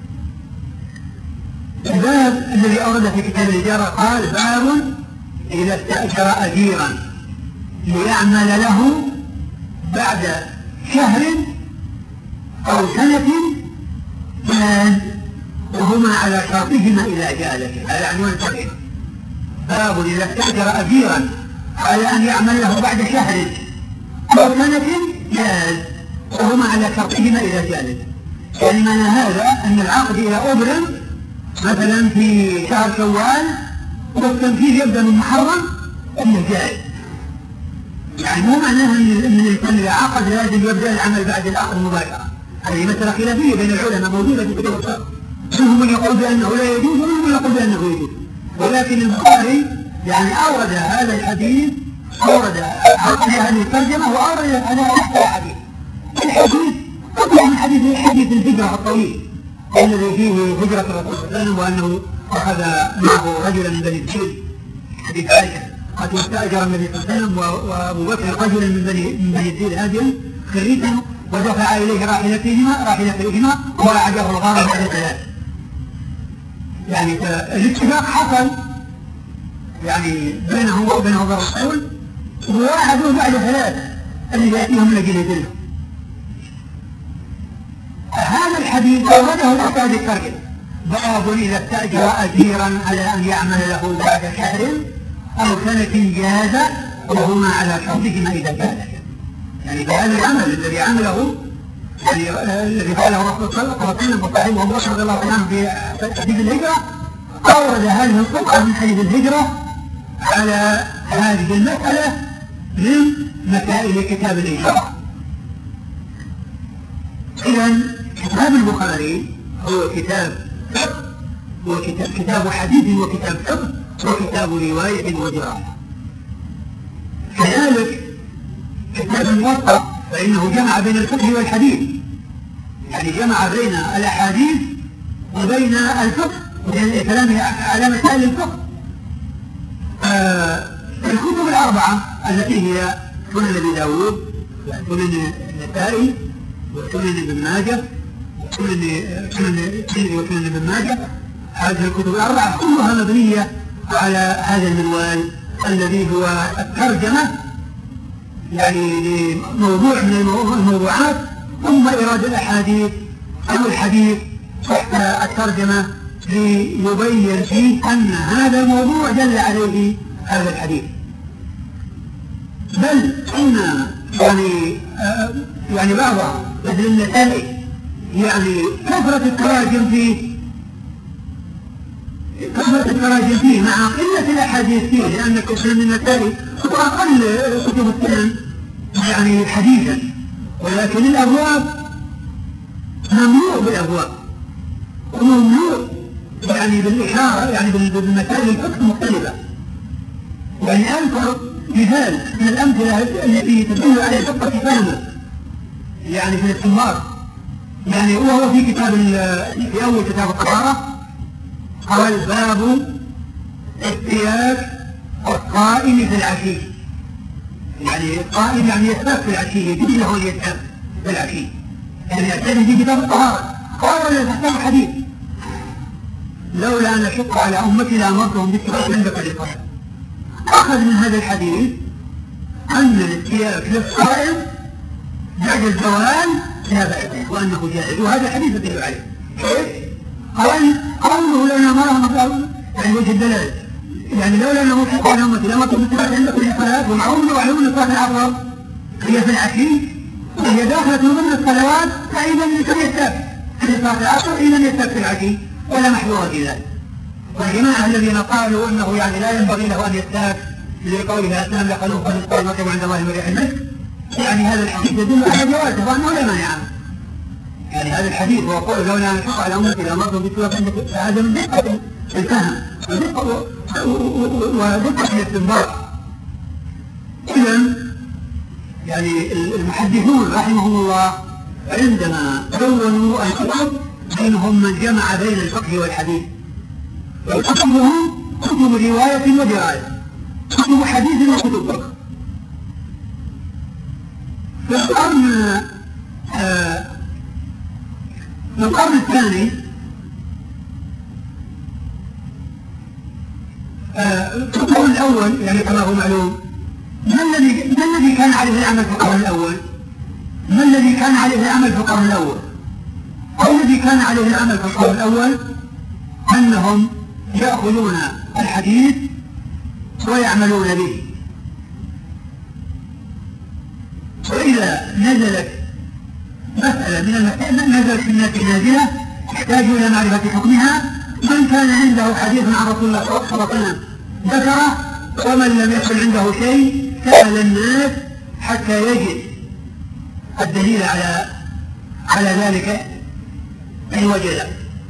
الباب الذي أورد في كتاب الإجارة قال باب إذا استأجر أجيرا ليعمل له بعد شهر أو سنة كان وهما على شرطهما إلى أجالته، على عنوان صحيح. باب إذا استأجر أجيرا على أن يعمل له بعد شهر أو سنة جاز وهما على شرطهما إلى أجالته. يعني معنى هذا أن العقد إذا أبرم مثلا في شهر شوال والتنفيذ يبدأ من محرم أنه جائز. يعني مو معناها أن الإنسان إذا عقد لازم يبدأ العمل بعد العقد مباشرة. هذه مسألة خلافية بين العلماء موجودة في كتب الفقه، منهم من يقول بأنه لا يجوز ومنهم من يقول بأنه يجوز. ولكن البخاري يعني أورد هذا الحديث، أورد هذه الترجمة وأورد هذا الحديث. الحديث قطع من حديث الهجرة الطويل الذي فيه هجرة الرسول صلى الله عليه وسلم وأنه أخذ معه رجلا من بني الجيل، حديث عائشة قد استأجر النبي صلى الله عليه وسلم وأبو بكر رجلا من بني الجيل هاجرا خريجا ودفع إليه راحلتيهما وأعجبه الغار بعد 3. يعني الاتفاق حصل يعني بينه وبين الرسول، وواحدوا بعد 3 اللي يأتيهم لجل يدله. هذا الحديث أورده الأستاذ الترجمة: باب إذا استأجر أجيرا على أن يعمل له بعد شهر أو سنة جاز وهما على شرطهما إذا جاز. يعني بهذا العمل الذي عمله يعني الذي فعله الرسول صلى الله عليه وسلم وصاحبه أبو بكر رضي الله عنه في حديث الهجرة، أورد هذه القطعة من حديث الهجرة على هذه المسألة من مسائل كتاب الإجارة. إذن كتاب البخاري هو كتاب فقه، كتاب حديث وكتاب فقه وكتاب رواية ودراية. كذلك كتاب الموطأ فإنه جمع بين الفقه والحديث، يعني جمع بين الأحاديث وبين الفقه والكلام على مسائل الفقه. الكتب الأربعة التي هي سنن أبي داود وسنن النسائي وسنن ابن ماجه وسنن الترمذي وسنن ابن ماجه، هذه الكتب الأربعة كلها مبنية على هذا المنوال الذي هو الترجمة يعني لموضوع من الموضوعات، ثم إيراد الأحاديث أو الحديث تحت الترجمة ليبين فيه أن هذا الموضوع دل عليه هذا الحديث. بل إن يعني بعض مثل النسائي يعني كثرة التراجم فيه مع قلة الأحاديث فيه، لأن كثير من النسائي هو أقل كتب السنن يعني حديثا، ولكن الأبواب مملوء بالأبواب ومملوء يعني بالإشارة يعني بالمسائل الفقه المختلفة. يعني أذكر مثال من الأمثلة التي تدل على دقة فهمه يعني في الاستنباط، يعني وهو في أول كتاب الطهارة قال: باب استياك القائم في العشي. يعني القائم يعني يستاك في العشي، يجب له أن يستاك في العشي، يعني يأتي في كتاب الطهارة. قال لا تحتاج حديث: لولا أن أشق على أمتي لأمرتهم بالتباك عندك للصلاة. أخذ من هذا الحديث أن الاستياك للصائم بعد الزوال لا بأس وأنه جائز، وهذا الحديث يدل عليه. قوله لنا مرة يعني وجه الدلالة، يعني لولا أنه شق على أمتي لأمرتهم بالتباك عندك للصلاة، ومعلوم صلاة العصر هي في العشي وهي داخلة ضمن الصلوات، فإذا لم يستاك في صلاة العصر إذا يستاك في العشي ولا محظور في ذلك. والجماعة الذين قالوا أنه يعني لا ينبغي له أن يستاك لقولها أسلام لقلوب فلسطين وطبع عند الله مريح المسك، يعني هذا الحديث يدل على جوازه وأنه لا مانع عنه. يعني هذا الحديث هو قول لولا أن أشق على أمتي لأمرتهم بالتباك عندك، هذا من دقة الفهم ودقة الاستنباط. إذن يعني المحدثون رحمهم الله عندما كونوا الكتب بينهم من جمع بين الفقه والحديث، وكتبهم كتب رواية ودراية، كتب حديث وكتب فقه. في القرن الثاني في القرن الأول يعني كما هو معلوم، ما الذي كان عليه العمل في القرن الأول؟ ما الذي كان عليه العمل في القرن الأول؟ الذي كان عليه العمل في القرن الأول أنهم يأخذون الحديث ويعملون به، وإذا نزلت مسألة من المسائل نزلت في الناس نازلة يحتاجوا إلى معرفة حكمها، من كان عنده حديث عن رسول الله صلى الله عليه وسلم ذكره، ومن لم يكن عنده شيء سأل الناس حتى يجد الدليل على ذلك إن وجده.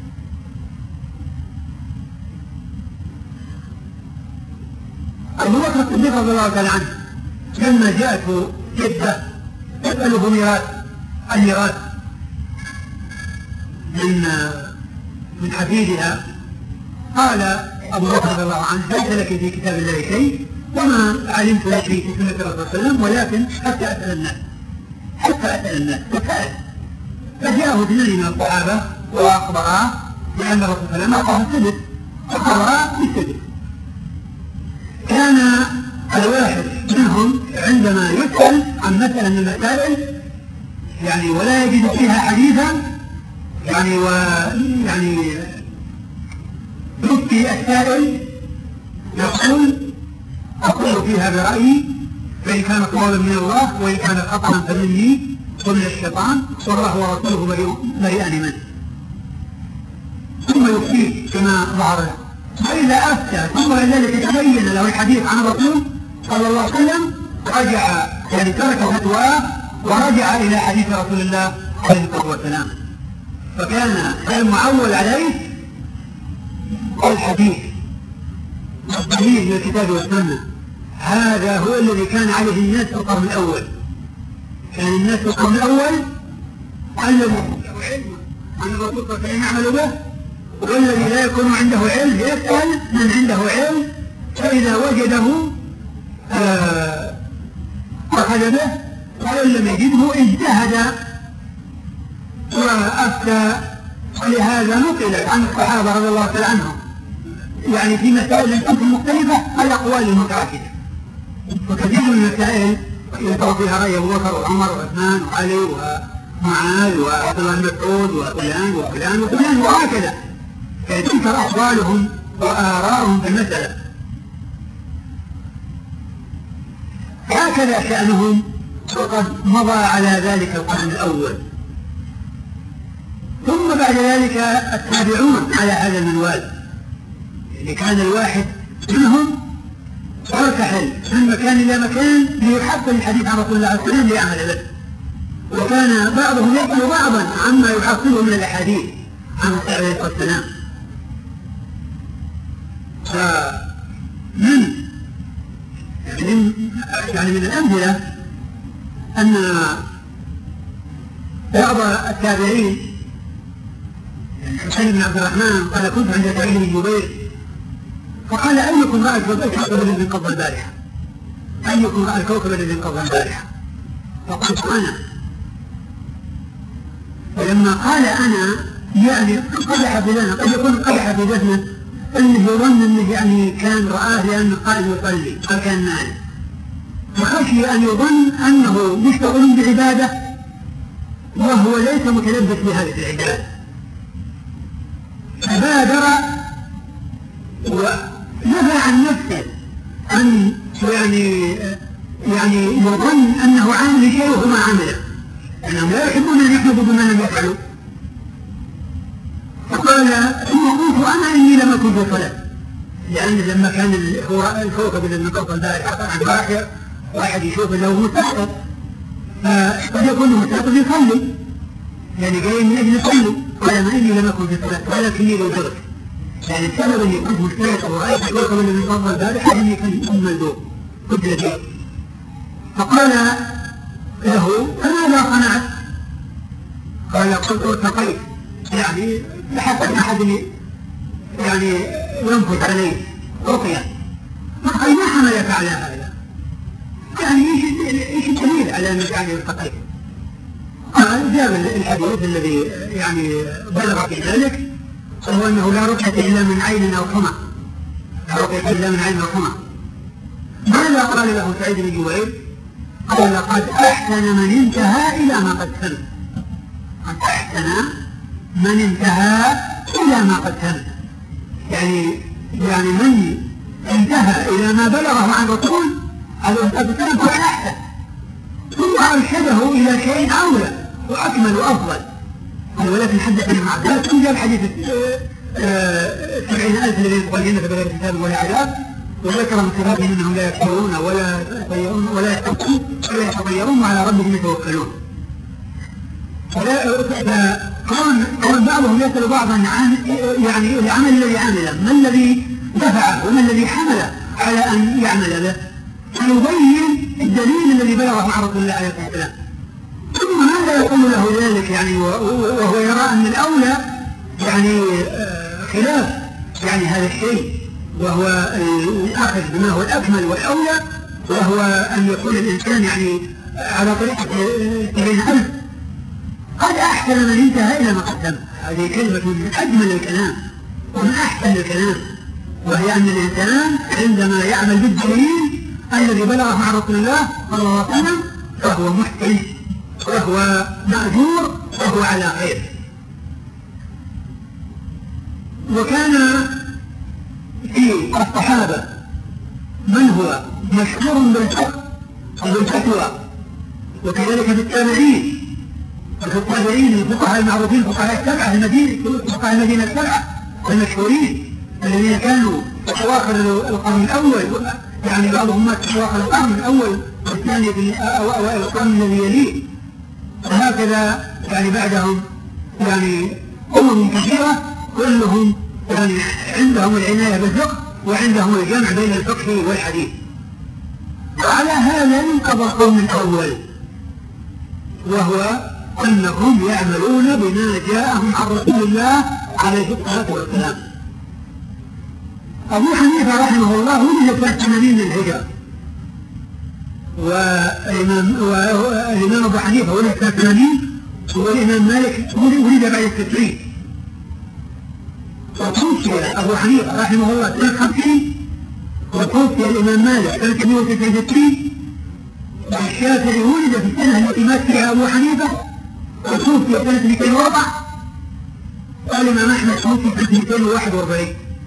أبو بكر الصديق رضي الله تعالى عنه لما جاءته جدة تسأله الميراث من حفيدها، قال أبو بكر رضي الله عنه: ليس لك في كتاب الله شيء وما علمت لك في سنة الرسول صلى الله عليه وسلم، ولكن حتى أسأل الناس، حتى فأسأل الناس فسأل، فجاءه اثنين من الصحابة وأخبراه لأن الرسول صلى الله عليه وسلم أعطاه السدس فأخبراه بالسدس. كان الواحد منهم عندما يسأل عن مسألة من المسائل يعني ولا يجد فيها حديثا يعني يفتي السائل يقول أقول فيها برأيي، فإن كان قولا من الله وإن كان خطأ فمني ومن الشيطان والله ورسوله بريئان منه، ثم يفتيه كما ظهر له. فإذا أفتى ثم ذلك تبين له الحديث عن الرسول صلى الله عليه وسلم رجع يعني ترك فتواه ورجع إلى حديث رسول الله عليه الصلاة والسلام. فكان المعول عليه الحديث والدليل من الكتاب والسنة. هذا هو الذي كان عليه الناس في القرن الأول. كان الناس في القرن الأول علموا علم عن الرسول صلى الله عليه وسلم يعمل به، والذي لا يكون عنده علم يسأل من عنده علم، فإذا وجده أخذ به، وإن لم يجده اجتهد وأفتى. ولهذا نقلت عن الصحابة رضي الله تعالى عنهم يعني في مسائل مختلفة الأقوال المتعددة، وكثير من المسائل يطرح فيها رأي أبو بكر وعمر وعثمان وعلي ومعاذ وعبد الله بن مسعود وفلان وفلان وفلان وهكذا، تنكر أقوالهم وآراءهم في المسألة. هكذا شأنهم، وقد مضى على ذلك القرن الأول. ثم بعد ذلك التابعون على هذا المنوال، اللي كان الواحد منهم يرتحل من مكان إلى مكان ليحصل الحديث عن رسول الله صلى الله عليه وسلم ليعمل به، وكان بعضهم يسأل بعضا عما يحصله من الأحاديث عن الرسول عليه الصلاة والسلام. من الأمثلة أن بعض التابعين حسين بن عبد الرحمن قال كنت عند سعيد بن جبير فقال أيكم رأى الكوكب الذي انقضى البارحة؟ أيكم رأى الكوكب الذي انقضى البارحة؟ فقلت أنا. فلما قال أنا يعني قدح في ذهنه، قد يكون قدح في ذهنه أنه يظن أنه يعني كان رآه لأنه قائم يصلي أو كان نائم، فخشي أن يظن أنه مشتغل بعبادة وهو ليس متلبس بهذه العبادة، فبادر ونفى عن نفسه أن يعني يظن أنه عامل شيء وهو ما عمله، أنهم لا يحبون أن يحمدوا بما لم يفعلوا. فقال ثم قلت أنا إني لم أكن في صلاة، لأن لما كان الكوكب الذي انقضى البارحة عن باكر واحد يشوف أنه مستيقظ، فقد يكون مستيقظ يصلي يعني جاي من أجل يصلي، قال ما إني لم أكن في صلاة ولكني لو درت، يعني السبب أن يكون مستيقظ ورأيت الكوكب الذي انقضى البارحة أني كان ملدوب كنت لديه. فقال له فماذا صنعت؟ قال قلت ارتقيت، يعني لحتى أحد يعني ينفذ عليه رقيا. فقال ما حملك على هذا؟ يعني ايش الدليل على انك يعني ارتقيت؟ قال جاب الحديث الذي يعني بلغ في ذلك، وهو انه لا رقية الا من عين او حمى، لا رقية الا من عين او حمى. ماذا قال له سعيد بن جبير؟ قال قد احسن من انتهى الى ما قد سمع. قد احسن من انتهى الى ما قد سمع، يعني من انتهى الى ما بلغه عن رسول الأبسان فكان أحسن، ثم أرشده إلى شيء أولى وأكمل وأفضل. ولكن حدثنا مع عباس ثم جاء الحديث 70,000 الذين يقولون بغير كتاب ولا عذاب، وذكر من صفاتهم أنهم لا يكفرون ولا يستغفرون ولا يتطيرون وعلى ربهم يتوكلون. فكان بعضهم يسأل بعضا عن يعني العمل الذي عمله، ما الذي دفعه وما الذي حمله على أن يعمل به، فيبين الدليل الذي بلغه عن رسول الله عليه الصلاة والسلام. ثم ماذا يقول له ذلك يعني وهو يرى أن الأولى يعني خلاف يعني هذا الشيء، وهو الأخذ بما هو الأكمل والأولى، وهو أن يكون الإنسان يعني على طريقة 70,000 قد أحسن من انتهى إلى ما قدم. هذه كلمة من أجمل الكلام ومن أحسن الكلام، وهي أن الإنسان عندما يعمل بالدليل الذي بلغه مع رسول الله صلى الله عليه وسلم فهو محسن وهو مأجور وهو على خير. وكان في الصحابة من هو مشهور بالفقه وبالفتوى، وكذلك في التابعين وفي التابعين الفقهاء المعروفين فقهاء السبعة المدينة، فقهاء المدينة السبعة المشهورين الذين كانوا في أواخر القرن الأول، يعني بعضهم مات في أواخر القرن الأول والثاني في أوائل القرن الذي يليه، وهكذا يعني بعدهم يعني أمم كثيرة كلهم يعني عندهم العناية بالفقه وعندهم الجمع بين الفقه والحديث. وعلى هذا انقضى القوم الأول، وهو أنهم يعملون بما جاءهم عن رسول الله عليه الصلاة والسلام. أبو حنيفة رحمه الله ولد سنة 80 للهجرة، والإمام أبو حنيفة ولد سنة 80، والإمام مالك ولد بعد 90. وتوفي أبو حنيفة رحمه الله سنة 50، وتوفي الإمام مالك سنة 169، والشافعي ولد في السنة التي مات فيها أبو حنيفة وتوفي سنة 204، والإمام أحمد توفي سنة 241.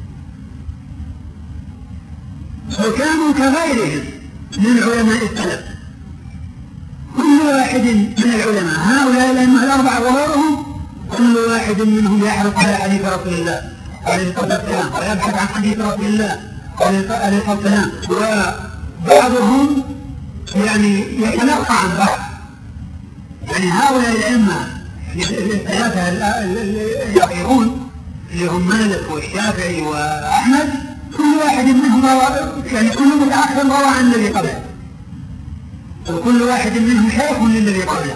وكانوا كغيرهم من علماء السلف، كل واحد من العلماء هؤلاء الأئمة الأربعة وغيرهم كل واحد منهم يحرص على حديث رسول الله عليه الصلاة والسلام ويبحث عن حديث رسول الله عليه الصلاة والسلام، وبعضهم يعني يتلقى عن بعض. يعني هؤلاء الأئمة الثلاثة الأخيرون اللي هم مالك والشافعي وأحمد كل واحد منهم يعني كل متأخر روى عن الذي قبله، وكل واحد منهم شيخ للذي قبله،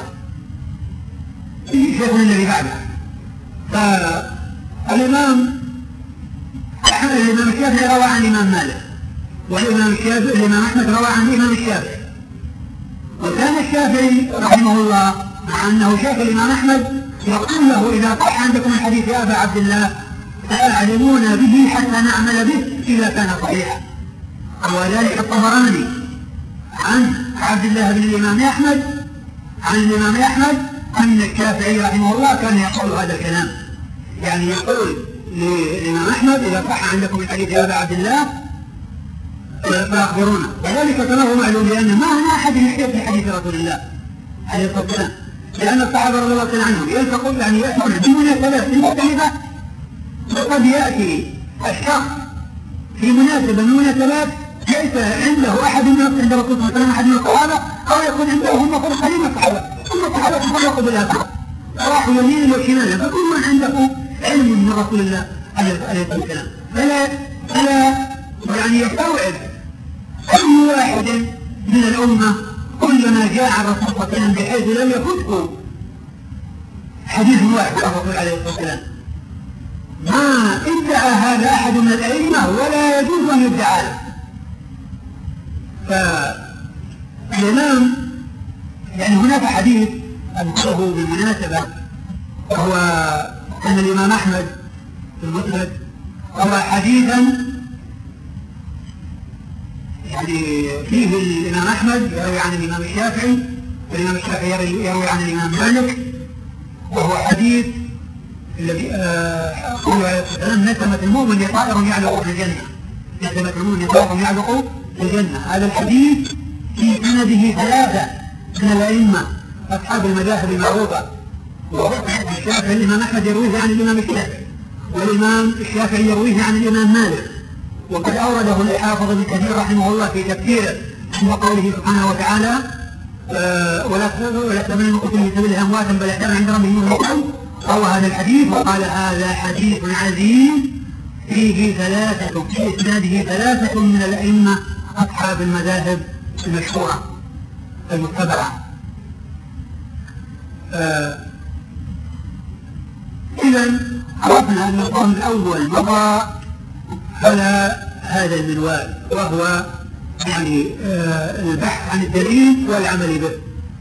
شيخ للذي بعده. فالإمام الشافعي روى عن الإمام مالك، والإمام أحمد روى عن الإمام الشافعي. وكان الشافعي رحمه الله مع أنه شيخ الإمام أحمد يقول له إذا صح عندكم الحديث يا أبا عبد الله فأعلمونا به حتى نعمل به إذا كان صحيحا. وذلك الطبراني عن عبد الله بن الإمام أحمد عن الإمام أحمد أن الشافعي رحمه الله كان يقول هذا الكلام، يعني يقول للإمام أحمد إذا صح عندكم الحديث يا أبا عبد الله فأخبرونا. وذلك كما هو معلوم لأن ما هنا أحد يحتاج في حديث رسول الله عليه الصلاة والسلام، لأن الصحابة رضي الله عنهم يلتقون يعني يأتون بمناسبات مختلفة، وقد يأتي الشخص في مناسبة من المناسبات ليس عنده أحد من عند الرسول صلى الله عليه وسلم أحد من الصحابة، أو يكون عنده هم فرقين من الصحابة، ثم الصحابة تفرقوا بالآخر راحوا يمينا وشمالا، فكل من عنده علم من رسول الله عليه الصلاة والسلام فلا يعني يستوعب أي واحد من الأمة كل ما جاء عن الرسول صلى الله عليه وسلم بحيث لم يفته حديث واحد عن الرسول عليه الصلاة والسلام. ما ادعى هذا أحد من الأئمة ولا يجوز أن يدعى له. فالإمام يعني هناك حديث أذكره بالمناسبة، وهو أن الإمام أحمد في المسند روى حديثا يعني فيه الإمام أحمد يروي عن الإمام الشافعي، والإمام الشافعي يروي عن الإمام مالك، وهو حديث الذي قوله عليه الصلاة والسلام نسمة المؤمن طائر يعلق في الجنة، نسمة المؤمن طائر يعلق في الجنة. هذا الحديث في سنده ثلاثة من الأئمة أصحاب المذاهب المعروفة، الشافعي الإمام أحمد يرويه عن الإمام الشافعي، والإمام الشافعي يرويه عن الإمام مالك. وقد أورده الحافظ ابن كثير رحمه الله في تفسيره عند قوله سبحانه وتعالى ولا تمنوا قتل في سبيل أمواتا بل احتمل عند ربهم يرزقون، روى هذا الحديث وقال هذا حديث عزيز فيه ثلاثة في إسناده ثلاثة من الأئمة أصحاب المذاهب المشهورة المتبعة. إذا عرفنا أن القرن الأول مضى على هذا المنوال، وهو يعني البحث عن الدليل والعمل به.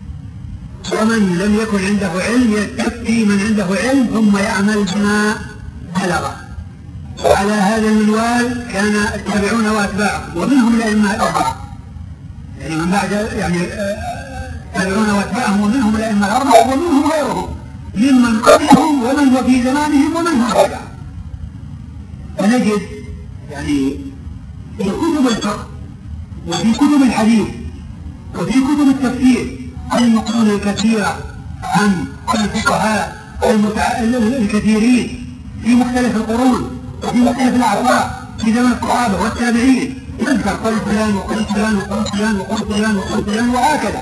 ومن لم يكن عنده علم يستفتي من عنده علم ثم يعمل بما بلغ. وعلى هذا المنوال كان التابعون واتباعهم ومنهم الائمه الاربعه، يعني من بعد يعني التابعون واتباعهم ومنهم الائمه الاربعه ومنهم غيرهم ممن قبلهم ومن هو في زمانهم ومن هو بعدهم. فنجد يعني في كتب الفقه وفي كتب الحديث وفي كتب التفسير النقول الكثيرة عن الفقهاء الكثيرين في مختلف القرون وفي مختلف الأعصار في زمن الصحابة والتابعين، يذكر قول فلان وقول فلان وقول فلان وقول فلان وقول فلان وهكذا.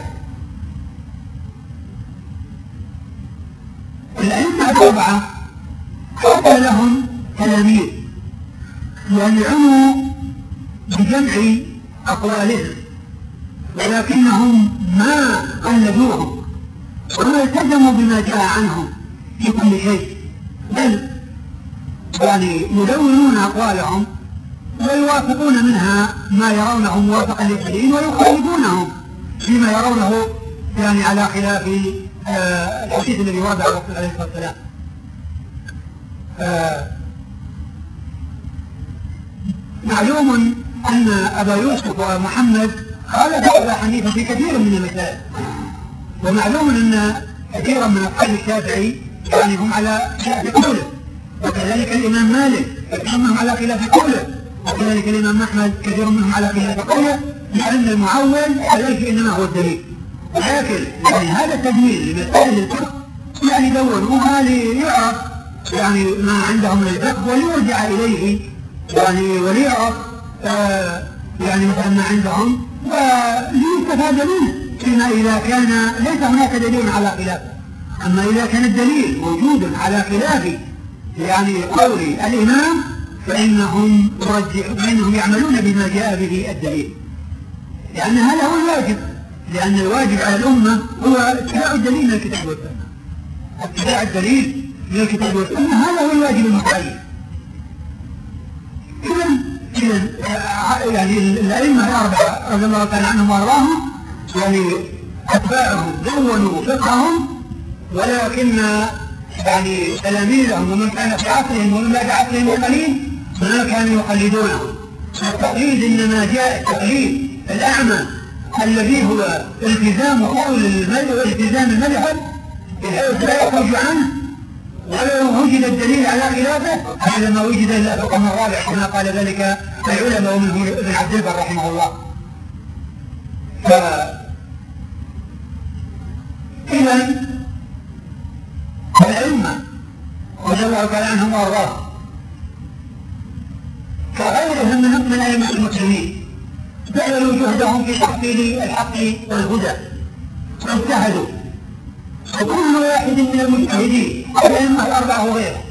الأئمة الأربعة حتى لهم تلاميذ يعنوا بجمع أقوالهم، ولكنهم ما قلدوهم وما التزموا بما جاء عنهم في كل شيء، بل يعني يدونون أقوالهم ويوافقون منها ما يرونه موافقا للدليل ويخالفونهم فيما يرونه يعني على خلاف الحديث الذي ورد على الرسول عليه الصلاة والسلام. معلوم أن أبا يوسف ومحمد خالف أبا حنيفة في كثير من المسائل، ومعلوم أن كثيرا من أصحاب الشافعي يعني هم على خلاف قوله، وكذلك الإمام مالك كثير منهم على خلاف قوله، وكذلك الإمام أحمد كثير منهم على خلاف قوله، لأن المعول عليه إنما هو الدليل. لكن يعني هذا التدوين لمسائل الفقه يعني دونوها ليعرف يعني ما عندهم من الفقه وليرجع إليه يعني وليعرف يعني مثلا ما عندهم وليستفاد منه فيما إذا كان ليس هناك دليل على خلافه. أما إذا كان الدليل موجود على خلاف يعني قول الإمام فإنهم يعملون بما جاء به الدليل، لأن هذا هو الواجب، لأن الواجب على الأمة هو اتباع الدليل من الكتاب والسنة. اتباع الدليل من الكتاب والسنة هذا هو الواجب المتعين. إذن يعني الأئمة الأربعة رضي الله تعالى عنهم وأرضاهم يعني أتباعهم دونوا فقههم، ولكن يعني تلاميذهم ومن كان في عصرهم ومن بعد عصرهم القليل ما كانوا يقلدونهم. التقليد إنما جاء التقليد الأعمى الذي هو التزام قول والتزام المذهب بحيث لا يخرج عنه ولو وجد الدليل على خلافه هذا ما وجد الا في القرن الرابع كما قال ذلك العلماء ومنهم ابن عبد البر رحمه الله. إذن الأئمة رضي الله تعالى عنهم وأرضاهم كغيرهم من أئمة المسلمين بذلوا جهدهم في تحصيل الحق والهدى واجتهدوا، وكل واحد من المجتهدين الأئمة الأربعة وغيره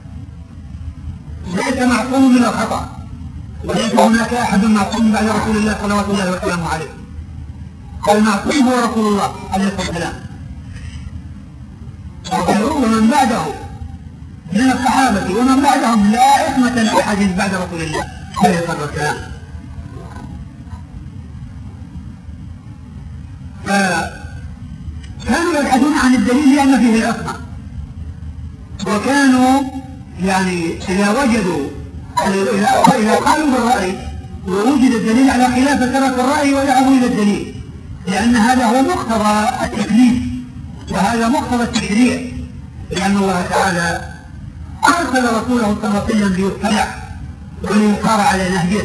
ليس معصوم من الخطأ، وليس هناك أحد معصوم بعد رسول الله صلوات الله وسلامه عليه، المعصوم هو رسول الله عليه الصلاة والسلام. ومن بعده من الصحابة ومن بعدهم لا عصمة لأحد بعد رسول الله عليه الصلاة والسلام. فكانوا يبحثون عن الدليل لأن فيه العصمة، وكانوا يعني إذا وجدوا إذا قالوا بالرأي ووجد الدليل على خلاف تركوا الرأي وذهبوا إلى الدليل، لأن هذا هو مقتضى التكليف وهذا مقتضى التشريع، لأن الله تعالى أرسل رسوله صلى الله عليه وسلم ليتبع وليصار على نهجه،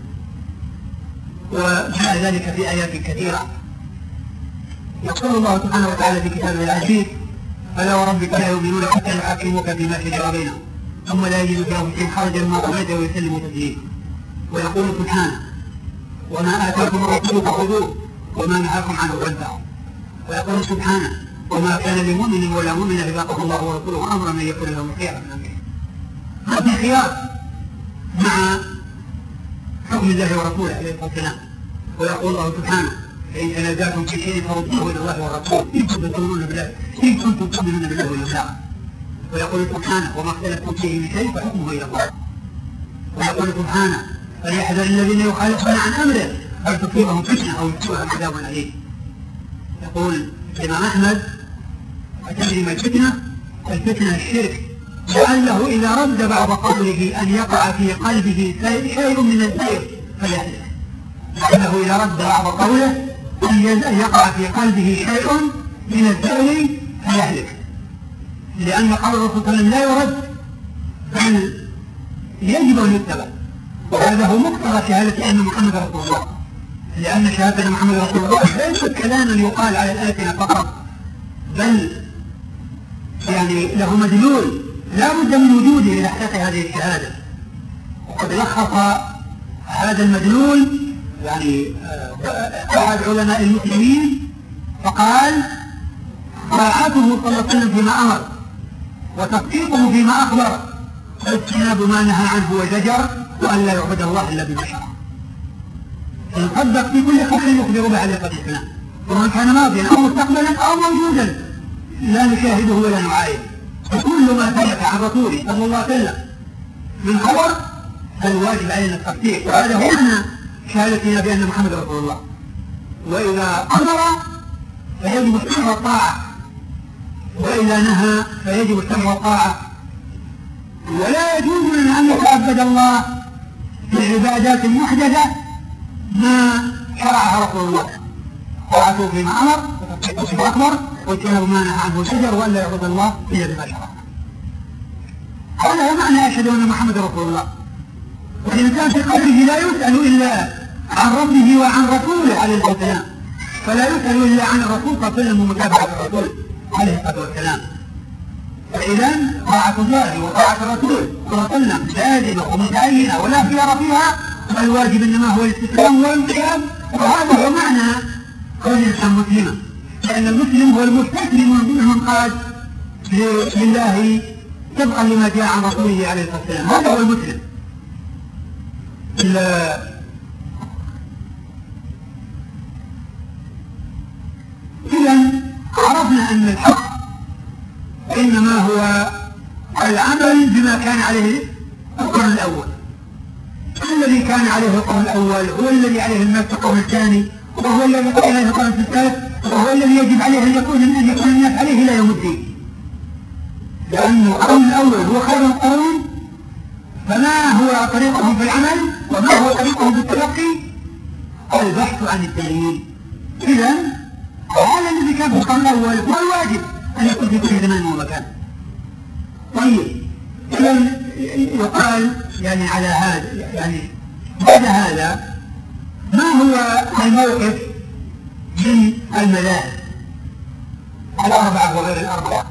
وجاء ذلك في آيات كثيرة. يقول الله سبحانه وتعالى في كتابه العزيز: فلا وربك لا يؤمنون حتى يحكموك فيما شجر بينهم ثم لا يجدوا في أنفسهم حرجا مما قضيت ويسلموا تسليما. ويقول سبحانه: وما آتاكم الرسول فخذوه وما نهاكم عنه فانتهوا. ويقول سبحانه: وما كان لمؤمن ولا مؤمنة إذا قضى الله ورسوله أمرا أن يكون لهم الخيار من أمرهم. هذا خيار مع حكم الله ورسوله عليه الصلاة والسلام. ويقول الله سبحانه: فإن تنازعتم في شيء فردوه إلى الله والرسول إن كنتم تؤمنون بالله واليوم الآخر. ويقول سبحانه: وما اختلفتم فيه من شيء فحكمه إلى الله. ويقول سبحانه: فليحذر الذين يخالفون عن أمره أن تصيبهم فتنة أو يصيبهم عذاب أليم. يقول الإمام أحمد أتدري ما الفتنة؟ الفتنة الشرك، لعله إذا رد بعض قوله أن يقع في قلبه شيء من الزيغ فليحلف، لعله إذا رد بعض قوله أن يقع في قلبه شيء من الزيغ فليحلف، لأن قول الرسول صلى الله عليه وسلم لا يرد بل يجب أن يتبع، وهذا هو مقتضى شهادة أن محمد رسول الله، لأن شهادة محمد رسول الله ليست كلاما يقال على الألسنة فقط، بل يعني له مدلول لا بد من وجوده لتحقيق هذه الشهادة. وقد لخص هذا المدلول يعني أحد علماء المسلمين فقال: طاعته صلى الله عليه وسلم فيما أمر، وتصديقه فيما أخبر، واجتناب ما نهى عنه وزجر، وأن لا يعبد الله إلا بما شرع. يصدق في كل خبر يخبر بحقيقة الإسلام، ومن كان ماضيا أو مستقبلا أو موجودا لا نشاهده ولا نعاين، فكل ما ثبت عن رسوله صلى الله عليه وسلم من خبر فالواجب علينا التصديق، وهذا هو معنى شهادتنا بأن محمد رسول الله. وإذا أمر فيجب السمع والطاعة، وإذا نهى فيجب السمع والطاعة، ولا يجوز لنا أن نتعبد الله في عبادات محدثة ما شرعها رسول الله، طاعته فيما أمر وتصديقه فيما أخبر، واجتناب ما نهى عنه وزجر، وأن لا يعبد الله إلا بما شرع. هذا هو معنى أشهد أن محمد رسول الله. والإنسان في قلبه لا يسأل إلا عن ربه وعن رسوله عليه الصلاة والسلام، فلا يسأل إلا عن الرسول صلى الله عليه وسلم ومتابعة الرسول عليه الصلاة والسلام. فإذا طاعة الله وطاعة الرسول صلى الله عليه وسلم لازمة ومتعينة ولا خيار فيها، والواجب إنما هو الاستسلام والانقياد، وهذا هو معنى كون الإنسان مسلما، لأن المسلم هو المستسلم المنقاد لله طبقا لما جاء عن رسوله عليه الصلاة والسلام، هذا هو المسلم. إذا عرفنا أن الحق إنما هو العمل بما كان عليه القرن الأول، الذي كان عليه القرن الأول هو الذي عليه الناس القرن الثاني، وهو الذي عليه القرن الثالث، وهو الذي يجب عليه أن يكون الناس عليه إلى يوم الدين، لأن القرن الأول هو خير القرون، فما هو طريقهم في العمل وما هو طريقهم في التلقي؟ البحث عن الدليل. إذا هذا الذي كان في القرن الأول هو الواجب أن يكون في كل زمان ومكان. طيب إذا يقال يعني على هذا، يعني بعد هذا ما هو الموقف من المذاهب الأربعة وغير الأربعة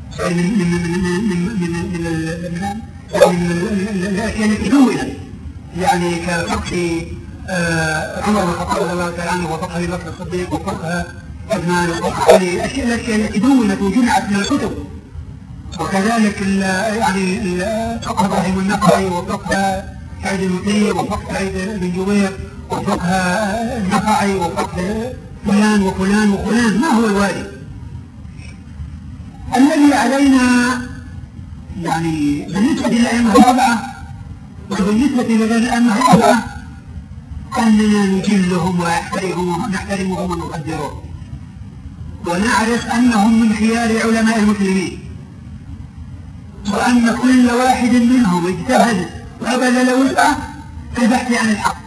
من الأشياء التي دونت، يعني كفقه عمر بن الخطاب رضي الله تعالى عنه، وفقه أبي بكر الصديق، وفقه عثمان، وفقه الأشياء التي دونت وجمعت من الكتب، وكذلك يعني فقه ابراهيم النخعي، وفقه سعيد المسيب، وفقه سعيد بن جبير، وفقه النخعي، وفقه فلان وفلان وفلان. ما هو الواجب الذي علينا يعني بالنسبة للأئمة الأربعة وبالنسبة لغير الأئمة الأربعة؟ أننا نجلهم ونحترمهم ونقدرهم، ونعرف أنهم من خيار علماء المسلمين، وأن كل واحد منهم اجتهد وبذل وسعه في البحث عن الحق،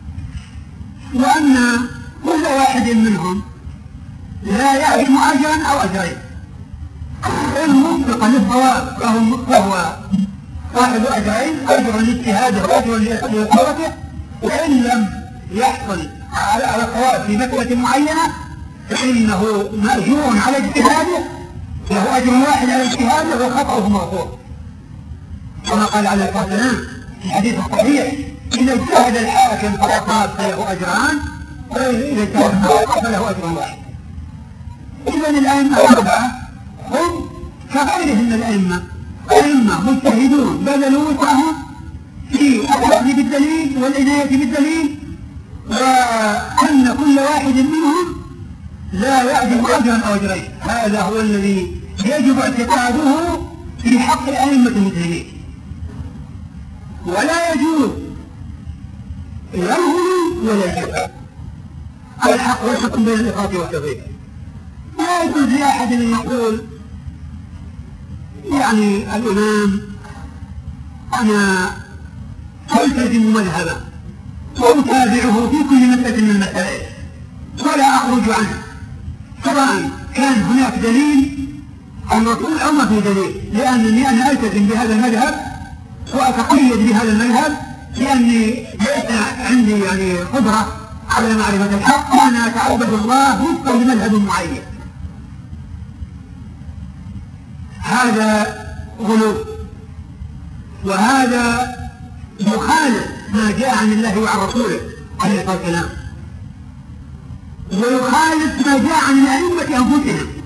وأن كل واحد منهم لا يعلم أجرا أو أجرين، إن وفق للصواب فهو صاحب أجرين، أجر لاجتهاده وأجر لإصابته، وإن لم يحصل على الصواب في مسألة معينة فإنه مأجور على اجتهاده، له أجر واحد على اجتهاده وخطأه مغفور، كما قال عليه الصلاة والسلام في الحديث الصحيح: إذا اجتهد الحاكم فأصاب فله أجران، وإذا اجتهد فأصاب فله أجر واحد. إذا الأئمة الأربعة هم كغيرهم من الأئمة، أئمة مجتهدون بذلوا وسعهم في الأخذ بالدليل والعناية بالدليل، وأن كل واحد منهم لا يعدم أجرا أو أجرين. هذا هو الذي يجب اعتقاده في حق الأئمة المسلمين، ولا يجوز الغلو ولا الجفاء. الحق وسط بين الإفراط والتفريط، لا لا يجوز لأحد أن يقول يعني الإمام أنا ألتزم مذهبا وأتابعه في كل مسألة من المسائل ولا أخرج عنه، سواء كان هناك دليل الرسول أو ما في دليل، لأنني أنا ألتزم بهذا المذهب وأتقيد بهذا المذهب لأني ليس عندي يعني قدرة على معرفة الحق، وأنا أتعبد الله وفقا لمذهب معين. هذا غلو، وهذا مخالف ما جاء عن الله وعن رسوله عليه الصلاة والسلام، ويخالف ما جاء عن الأئمة أنفسهم